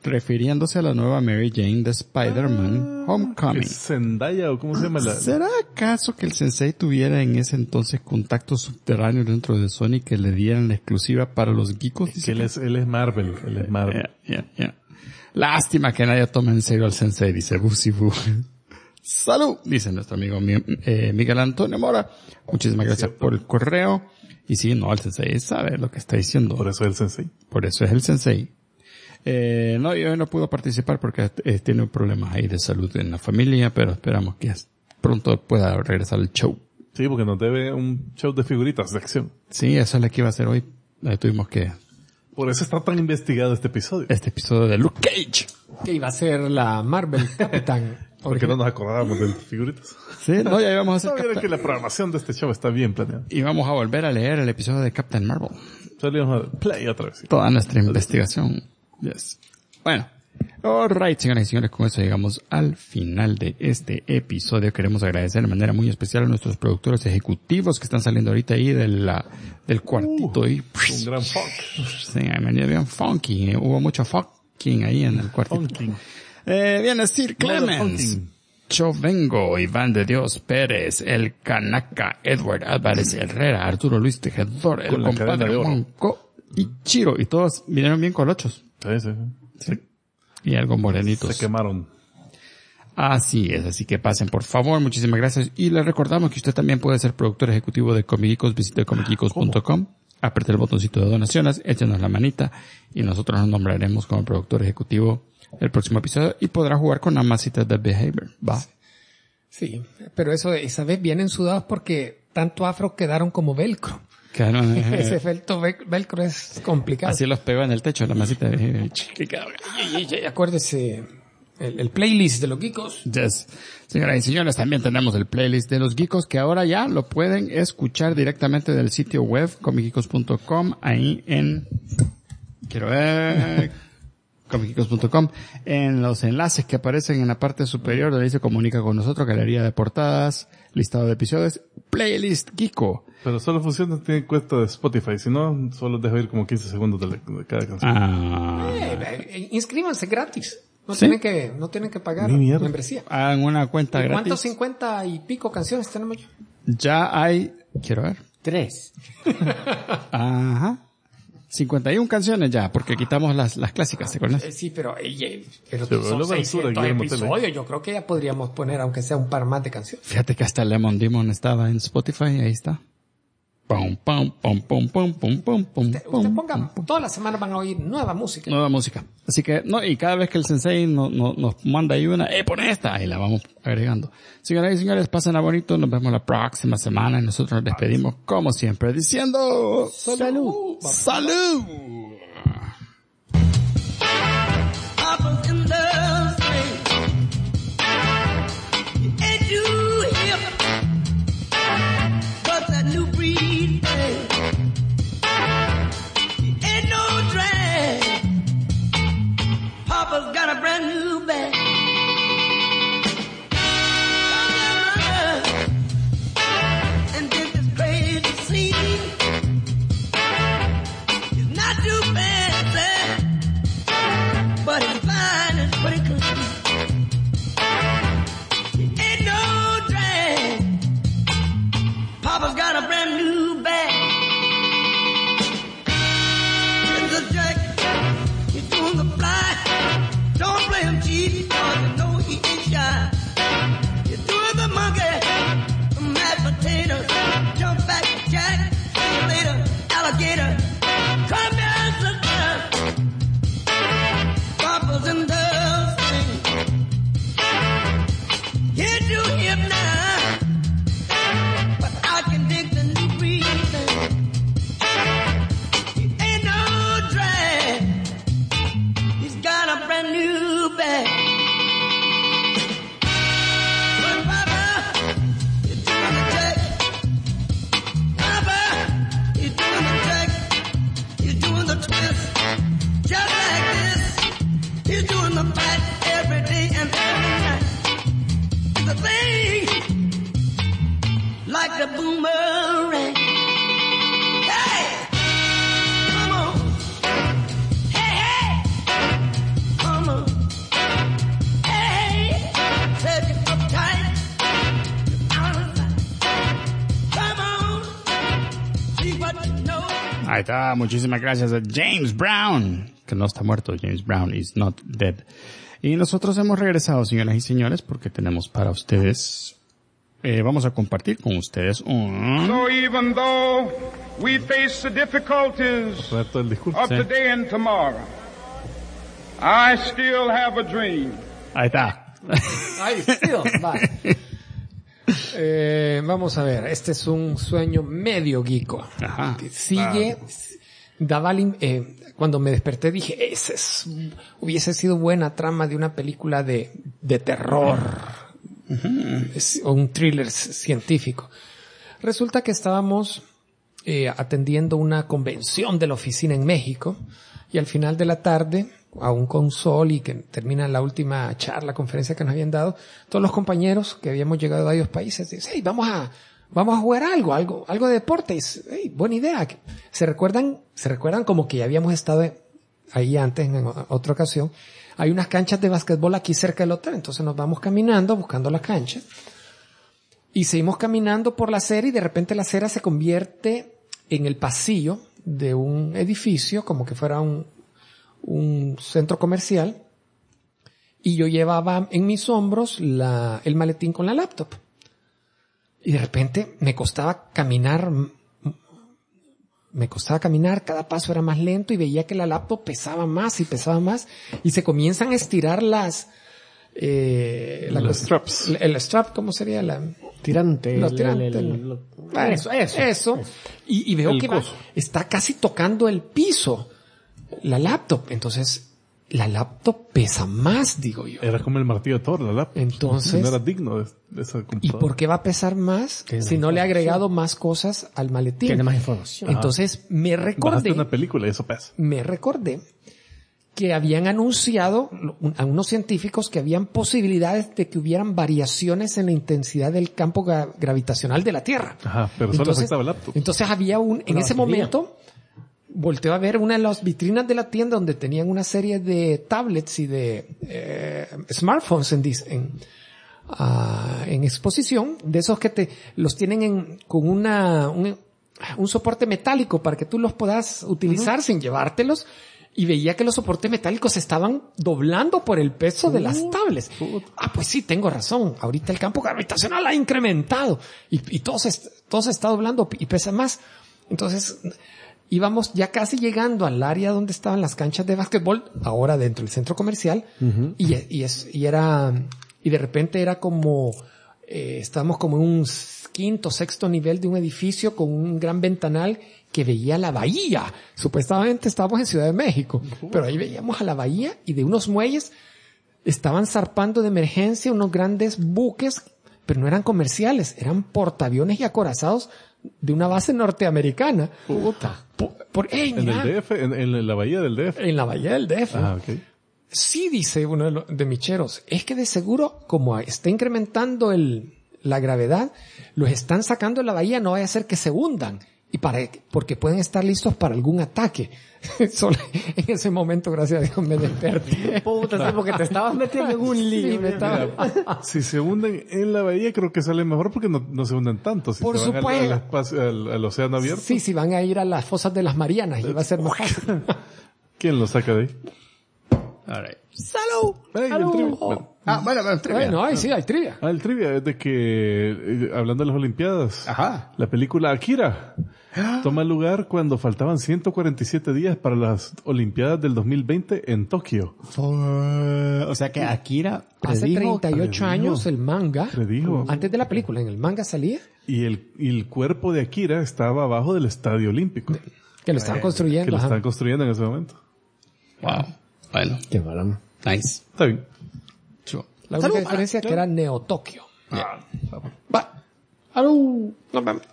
A: refiriéndose a la nueva Mary Jane de Spider-Man Homecoming.
B: ¿Zendaya o cómo se llama la...?
A: ¿Será acaso que el Sensei tuviera en ese entonces contactos subterráneos dentro de Sony que le dieran la exclusiva para los geekos?
B: Es que él es Marvel. Él es Marvel.
A: Yeah. Lástima que nadie tome en serio al Sensei, dice Busibu. ¡Salud! Dice nuestro amigo Miguel Antonio Mora. Muchísimas gracias por el correo. Y sí, no, el Sensei sabe lo que está diciendo.
B: Por eso es el Sensei.
A: Por eso es el Sensei. No, yo no puedo participar porque tiene problemas ahí de salud en la familia, pero esperamos que pronto pueda regresar al show.
B: Sí, porque nos debe un show de figuritas de acción.
A: Sí, eso es lo que iba a hacer hoy. Tuvimos que...
B: Por eso está tan investigado este episodio.
A: Este episodio de Luke Cage.
C: Que iba a ser la Marvel Capitán.
B: Porque no nos acordábamos de figuritas.
A: Sí, no, ya íbamos a hacer...
B: No, miren que la programación de este show está bien planeada.
A: Y vamos a volver a leer el episodio de Captain Marvel.
B: Salimos a play otra vez. Sí.
A: Toda nuestra investigación. Yes. Bueno. Alright, señoras y señores, con eso llegamos al final de este episodio. Queremos agradecer de manera muy especial a nuestros productores ejecutivos que están saliendo ahorita ahí del cuartito.
B: Un gran funk.
A: Sí, venía bien funky. Hubo mucho fucking ahí en el cuartito.
B: Funking.
A: Viene Sir Clemens. Yo vengo, Iván de Dios Pérez, el Kanaka, Edward Álvarez Herrera, Arturo Luis Tejedor, el compadre Monco y Chiro. Y todos vinieron bien colochos.
B: Sí.
A: Y algo morenitos.
B: Se quemaron.
A: Así es, así que pasen por favor, muchísimas gracias. Y les recordamos que usted también puede ser productor ejecutivo de Comic Geekos, visite comicgeekos.com, apriete el botoncito de donaciones, échenos la manita y nosotros nos nombraremos como productor ejecutivo el próximo episodio y podrá jugar con Amasitas de Behavior. Va.
C: Sí, pero esa vez vienen sudados porque tanto afro quedaron como velcro.
A: Claro,
C: ese efecto velcro es complicado.
A: Así los pegó en el techo la masita de Behavior.
C: Acuérdese el playlist de los geekos.
A: Yes. Señoras y señores, también tenemos el playlist de los geekos que ahora ya lo pueden escuchar directamente del sitio web comicgeekos.com, ahí en comicgeekos.com, en los enlaces que aparecen en la parte superior donde dice comunica con nosotros, galería de portadas, listado de episodios, playlist geeko.
B: Pero solo funciona si tiene cuenta de Spotify, si no, solo deja ir como 15 segundos de cada canción.
C: Inscríbanse gratis. No
A: ¿Sí?
C: tienen que pagar
B: mierda.
C: membresía.
A: Hagan una cuenta gratis.
C: ¿Cuántos 50 y pico canciones tenemos ya?
A: Ya hay, quiero ver.
D: 3.
A: Ajá. 51 canciones ya, porque quitamos las clásicas, ¿te acuerdas?
C: Sí, pero
B: Pero
C: son
B: luego
C: 600
B: Guillermo
C: episodios. Yo creo que ya podríamos poner, aunque sea un par más de canciones.
A: Fíjate que hasta Lemon Demon estaba en Spotify, ahí está. Pum, pum, pum, pum, pum, pum, pum, pum,
C: Usted ponga, todas las semanas van a oír nueva música.
A: Nueva música. Así que, y cada vez que el sensei nos manda ahí una, pon esta, y la vamos agregando. Señoras y señores, pasen a bonito, nos vemos la próxima semana y nosotros nos despedimos como siempre diciendo,
C: ¡Salud!
A: ¡Salud!
E: Papa's got a brand new bag. And this is crazy to see. It's not too fancy, but it's fine and pretty clean. Ain't no drag. Papa's got a brand new bag. In the jacket, he's doing the fly. Don't play him cheap, cause you know he ain't shy. You're doing the monkey, the mashed potatoes, jump back, jack, see you later, alligator. Come down, sister. Papa's in the swing. Hit you hip now, but I can dig the new breathing. He ain't no drag. He's got a brand new bag. But Papa, you're doing the jack. Papa, you're doing the jack. You're doing the twist. Just like this. He's doing the bat every day and every night. And the thing, like the boomerang. Hey! Come on. Hey, hey!
A: Ahí está, muchísimas gracias a James Brown, que no está muerto, James Brown is not dead. Y nosotros hemos regresado, señoras y señores, porque tenemos para ustedes, vamos a compartir con ustedes un...
F: So even though we face the difficulties of today and tomorrow, I still have a dream.
A: Ahí está.
C: Ay, still, vamos a ver, este es un sueño medio geeko.
A: Ajá.
C: Sigue, cuando me desperté dije, hubiese sido buena trama de una película de terror, o un thriller científico. Resulta que estábamos atendiendo una convención de la oficina en México, y al final de la tarde, aún con sol y que termina la última charla, conferencia que nos habían dado, todos los compañeros que habíamos llegado a varios países dicen, hey, vamos a jugar algo de deporte. Hey, buena idea. ¿Se recuerdan como que ya habíamos estado ahí antes en otra ocasión? Hay unas canchas de básquetbol aquí cerca del hotel, entonces nos vamos caminando buscando las canchas y seguimos caminando por la acera y de repente la acera se convierte en el pasillo de un edificio como que fuera un centro comercial, y yo llevaba en mis hombros el maletín con la laptop, y de repente me costaba caminar, cada paso era más lento y veía que la laptop pesaba más y se comienzan a estirar los
B: straps.
C: El strap, ¿cómo sería?
D: Tirante.
C: Eso. Y veo que está casi tocando el piso la laptop. Entonces, la laptop pesa más, digo yo.
B: Era como el martillo de Thor, la laptop.
C: Entonces,
B: no era digno de esa computadora.
C: ¿Y por qué va a pesar más si no le he agregado más cosas al maletín?
D: Tiene más información.
C: Entonces, me recordé.
B: Bajaste una película y eso pesa.
C: Me recordé que habían anunciado a unos científicos que habían posibilidades de que hubieran variaciones en la intensidad del campo gravitacional de la Tierra.
B: Ajá, pero solo afectaba el laptop.
C: Entonces había en ese momento, volteo a ver una de las vitrinas de la tienda donde tenían una serie de tablets y de smartphones en exposición, de esos que los tienen con un soporte metálico para que tú los puedas utilizar sin llevártelos. Y veía que los soportes metálicos estaban doblando por el peso de las tablets. Pues sí, tengo razón. Ahorita el campo gravitacional ha incrementado. Y todo se está doblando y pesa más. Entonces, íbamos ya casi llegando al área donde estaban las canchas de básquetbol, ahora dentro del centro comercial. Y de repente era como, estábamos como en un quinto, sexto nivel de un edificio con un gran ventanal que veía la bahía. Supuestamente estábamos en Ciudad de México, pero ahí veíamos a la bahía y de unos muelles estaban zarpando de emergencia unos grandes buques, pero no eran comerciales, eran portaaviones y acorazados de una base norteamericana.
B: Puta. ¿En el DF? ¿En la bahía del DF?
C: En la bahía del DF.
B: Ah, ok.
C: Sí, dice uno de mis cheros, es que de seguro, como está incrementando la gravedad, los están sacando de la bahía, no vaya a ser que se hundan. Porque pueden estar listos para algún ataque. Solo en ese momento, gracias a Dios, me desperté.
D: Puta, sí, porque te estabas metiendo en un lío.
C: Sí,
B: Mira, si se hunden en la bahía, creo que sale mejor porque no se hunden tanto. Si
C: por
B: se
C: supuesto.
B: van al océano abierto.
C: Sí, si van a ir a las fosas de las Marianas, y va a ser más fácil.
B: ¿Quién lo saca de ahí?
A: All right.
C: ¡Salud!
A: Trivia.
C: Bueno, sí, hay trivia.
B: El trivia es de que, hablando de las Olimpiadas,
A: Ajá.
B: la película Akira toma lugar cuando faltaban 147 días para las Olimpiadas del 2020 en Tokio.
A: O sea que Akira
C: Hace 38 años el manga,
B: Predijo.
C: antes de la película, en el manga salía,
B: Y el cuerpo de Akira estaba abajo del Estadio Olímpico.
C: que lo estaban construyendo.
B: Que lo
C: ajá.
B: estaban construyendo en ese momento.
A: Wow. Bueno.
D: Qué malo.
A: Nice.
B: Está bien.
C: La única diferencia es que era Neo Tokio.
A: Yeah.
C: Va. ¡Aló! Nos vemos.